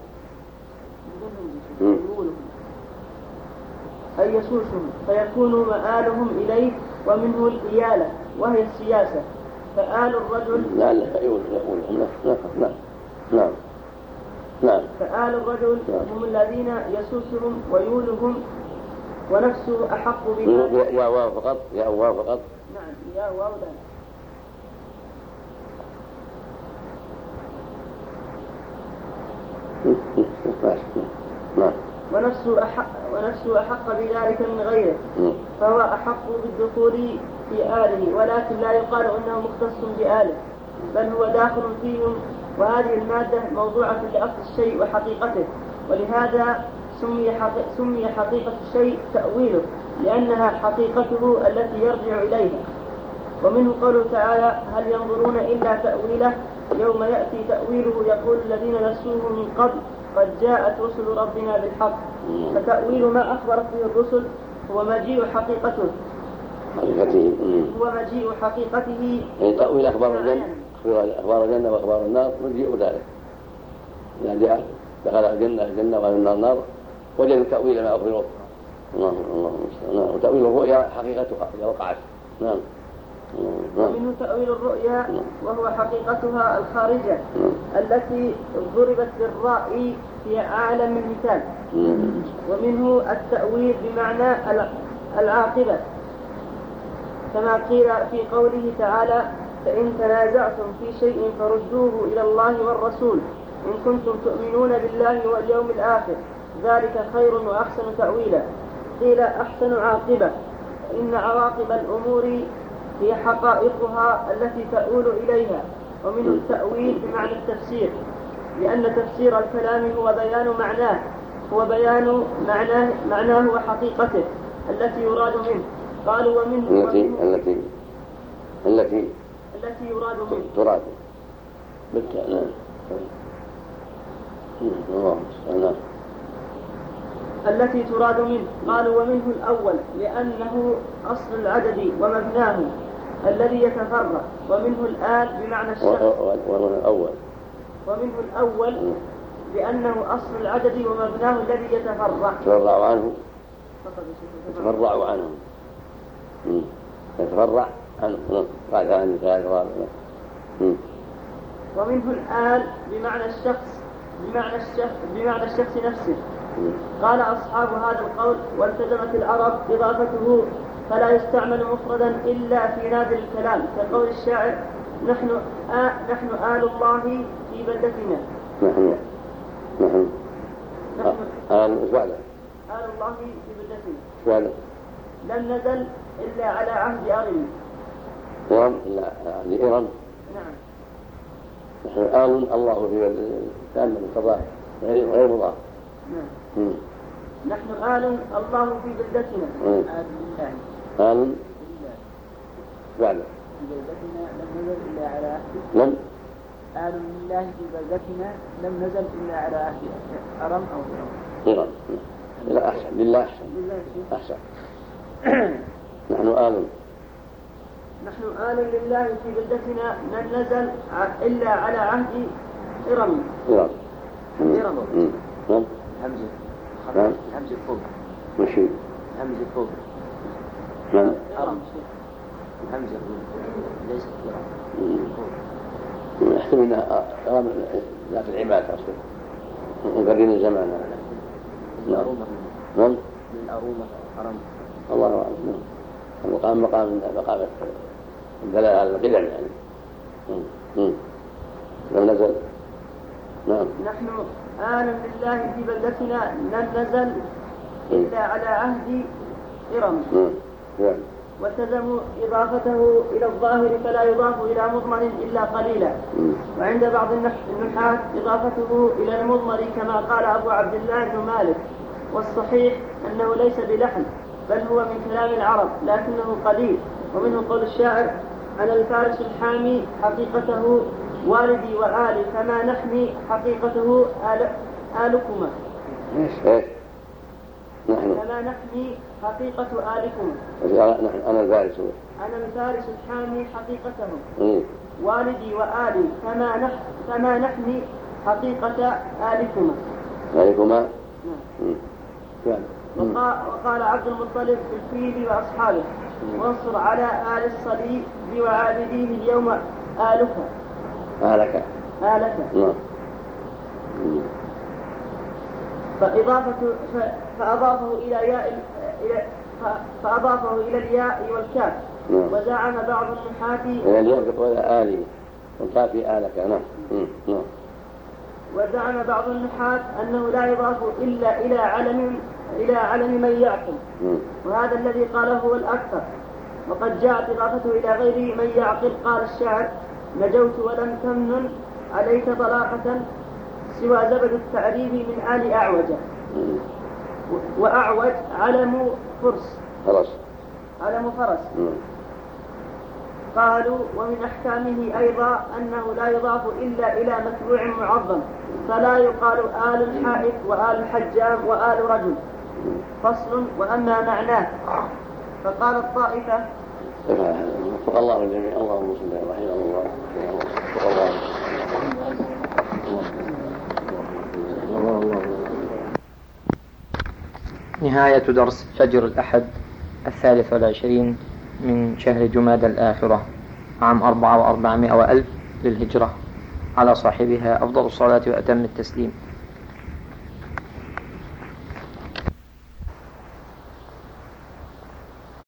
أي يسوسهم فيكون مآلهم إليه، ومنه الإيالة وهي السياسة، فآل الرجل لا لا يؤولهم لا لا نعم نعم فآل الرجل هم الذين يسوسهم ويولهم، ونفسه أحق بها يا واو فقط يا واو فقط نعم يا واو نعم ونفسه أحق, ونفسه أحق بذلك من غيره، فهو أحق بالدخول في آله، ولكن لا يقال أنه مختص بآله، بل هو داخل فيهم، وهذه المادة موضوعة لأصل الشيء وحقيقته، ولهذا سمي, حقيقة, سمي حقيقة الشيء تأويله لأنها حقيقته التي يرجع إليها. ومنه قوله تعالى هل ينظرون إلا تأويله يوم يأتي تأويله يقول الذين نسوه من قبل قد جاءت رسل ربنا بالحق. فتأويل ما أخبرت به الرسل هو مجيء حقيقته حقيقته هو مجيء حقيقته يعني تأويل أخبار الجنة أخبار الجنة وأخبار النار مجيء ذلك إذا جاء دخل الجنة الجنة وأهل النار نار وجد تأويل ما أخبره الله الله نعم. وتأويل الرؤيا حقيقتها إذا وقعت نعم. ومنه تأويل الرؤيا وهو حقيقتها الخارجة التي ضربت بالراء في أعلى من المثال. ومنه التأويل بمعنى العاقبة كما قيل في قوله تعالى فإن تنازعتم في شيء فردوه إلى الله والرسول إن كنتم تؤمنون بالله واليوم الآخر ذلك خير وأحسن تأويلا. قيل أحسن عاقبة إن عواقب الأمور هي حقائقها التي تؤول إليها. ومنه التأويل بمعنى التفسير لأن تفسير الكلام هو بيان معناه هو بيان معناه معناه وحقيقته التي يراد منه. قالوا ومنه التي التي التي التي يراد منه تراد بالتأنيث نعم التي تراد منه. قالوا ومنه الأول لأنه أصل العدد ومبناه الذي يتفرع. ومنه الآن بمعنى الشخص ومنه الأول ومنه الأول لأنه أصل العدد ومبناه الذي يتفرع يتفرع عنه يتفرع عنه يتفرع عنه بعد عن ثلاث رابع. ومنه الآن بمعنى الشخص بمعنى الشخص بمعنى الشخص نفسه. قال أصحاب هذا القول والتزمت العرب إضافته فلا يستعمل مفردا إلا في نادر الكلام كقول الشاعر نحن آ نحن آل الله في بلدتنا. نحن نحن آل فعلا آل الله في بلدتنا فعلا لم نزل إلا على عهد أرم إرم إلا عهد إرم. نعم. نحن آل الله في بلدتنا كان القضاء غير غير مضاف. نعم. نحن آل الله في بلدتنا. آل آل فعلا في بلدتنا لم نزل إلا على عهد لم آل لله في بلدتنا لم نزل إلا على عهد أرم أو إرم. إرم لا أحسن لله أحسن أحسن. نحن آل نحن آل لله في بلدتنا لم نزل إلا على عهد إرم. إرم إرم. نعم. همزة نعم. همزة فوق. مشي. همزة فوق. نعم. إرم. همزة ليس إرم. يحتمل أنها إرم ذات العباد أصلا. مقرين الزمان. نعم. نعم. من أرومة أرم. الله أعلم. المقام مقام مقام الدلالة على القدم يعني. لم نزل. نعم. نحن آل لله في بلدتنا لم نزل إلا على عهد إرم. نعم. والتزموا إضافته إلى الظاهر فلا يضاف إلى مضمر إلا قليلا. وعند بعض النحاة إضافته إلى المضمر كما قال أبو عبد الله بن مالك. والصحيح أنه ليس بلحن بل هو من كلام العرب لكنه قليل. ومنه قول الشاعر أنا الفارس الحامي حقيقته والدي وآلي فما نحمي حقيقته آل آلكما. إيش نحن فما نحمي حقيقة آلكما. نحن أنا الفارس أنا الفارس الحامي حقيقته مم. والدي وآلي فما نح فما نحمي حقيقة آلكما. آلكما. نعم. وقال, وقال عبد المطلب في الفيل وأصحابه وانصر على آل الصليب وعابديه اليوم آلك. آلك. آلك. نعم. فإضافة فأضافه إلى ياء إلى فأضافه إلى الياء والكاف. نعم. وزعم بعض النحاة إلى الياء وإلى آلي والكاف آلك. نعم. نعم. وزعم بعض النحاة أنه لا يضاف إلا إلى علم إلى علم من يعقل. وهذا الذي قاله هو الأكثر. وقد جاءت إضافته إلى غير من يعقل. قال الشاعر نجوت ولم تمن عليك طلاقة سوى زبد التعريب من آل أعوجة. وأعوج علم فرس. فرس. علم فرس. قالوا ومن أحكامه أيضا أنه لا يضاف إلا إلى متبوع معظم، فلا يقال آل الحائط وآل الحجام وآل رجل. فصل. وأما معناه فقال الطائفة وفق الله الجميع. اللهم صل على رحمه الله. نهاية درس فجر الأحد الثالث والعشرين من شهر جمادى الآخرة عام أربعة وأربعمائة وألف للهجرة، على صاحبها أفضل الصلاة وأتم التسليم.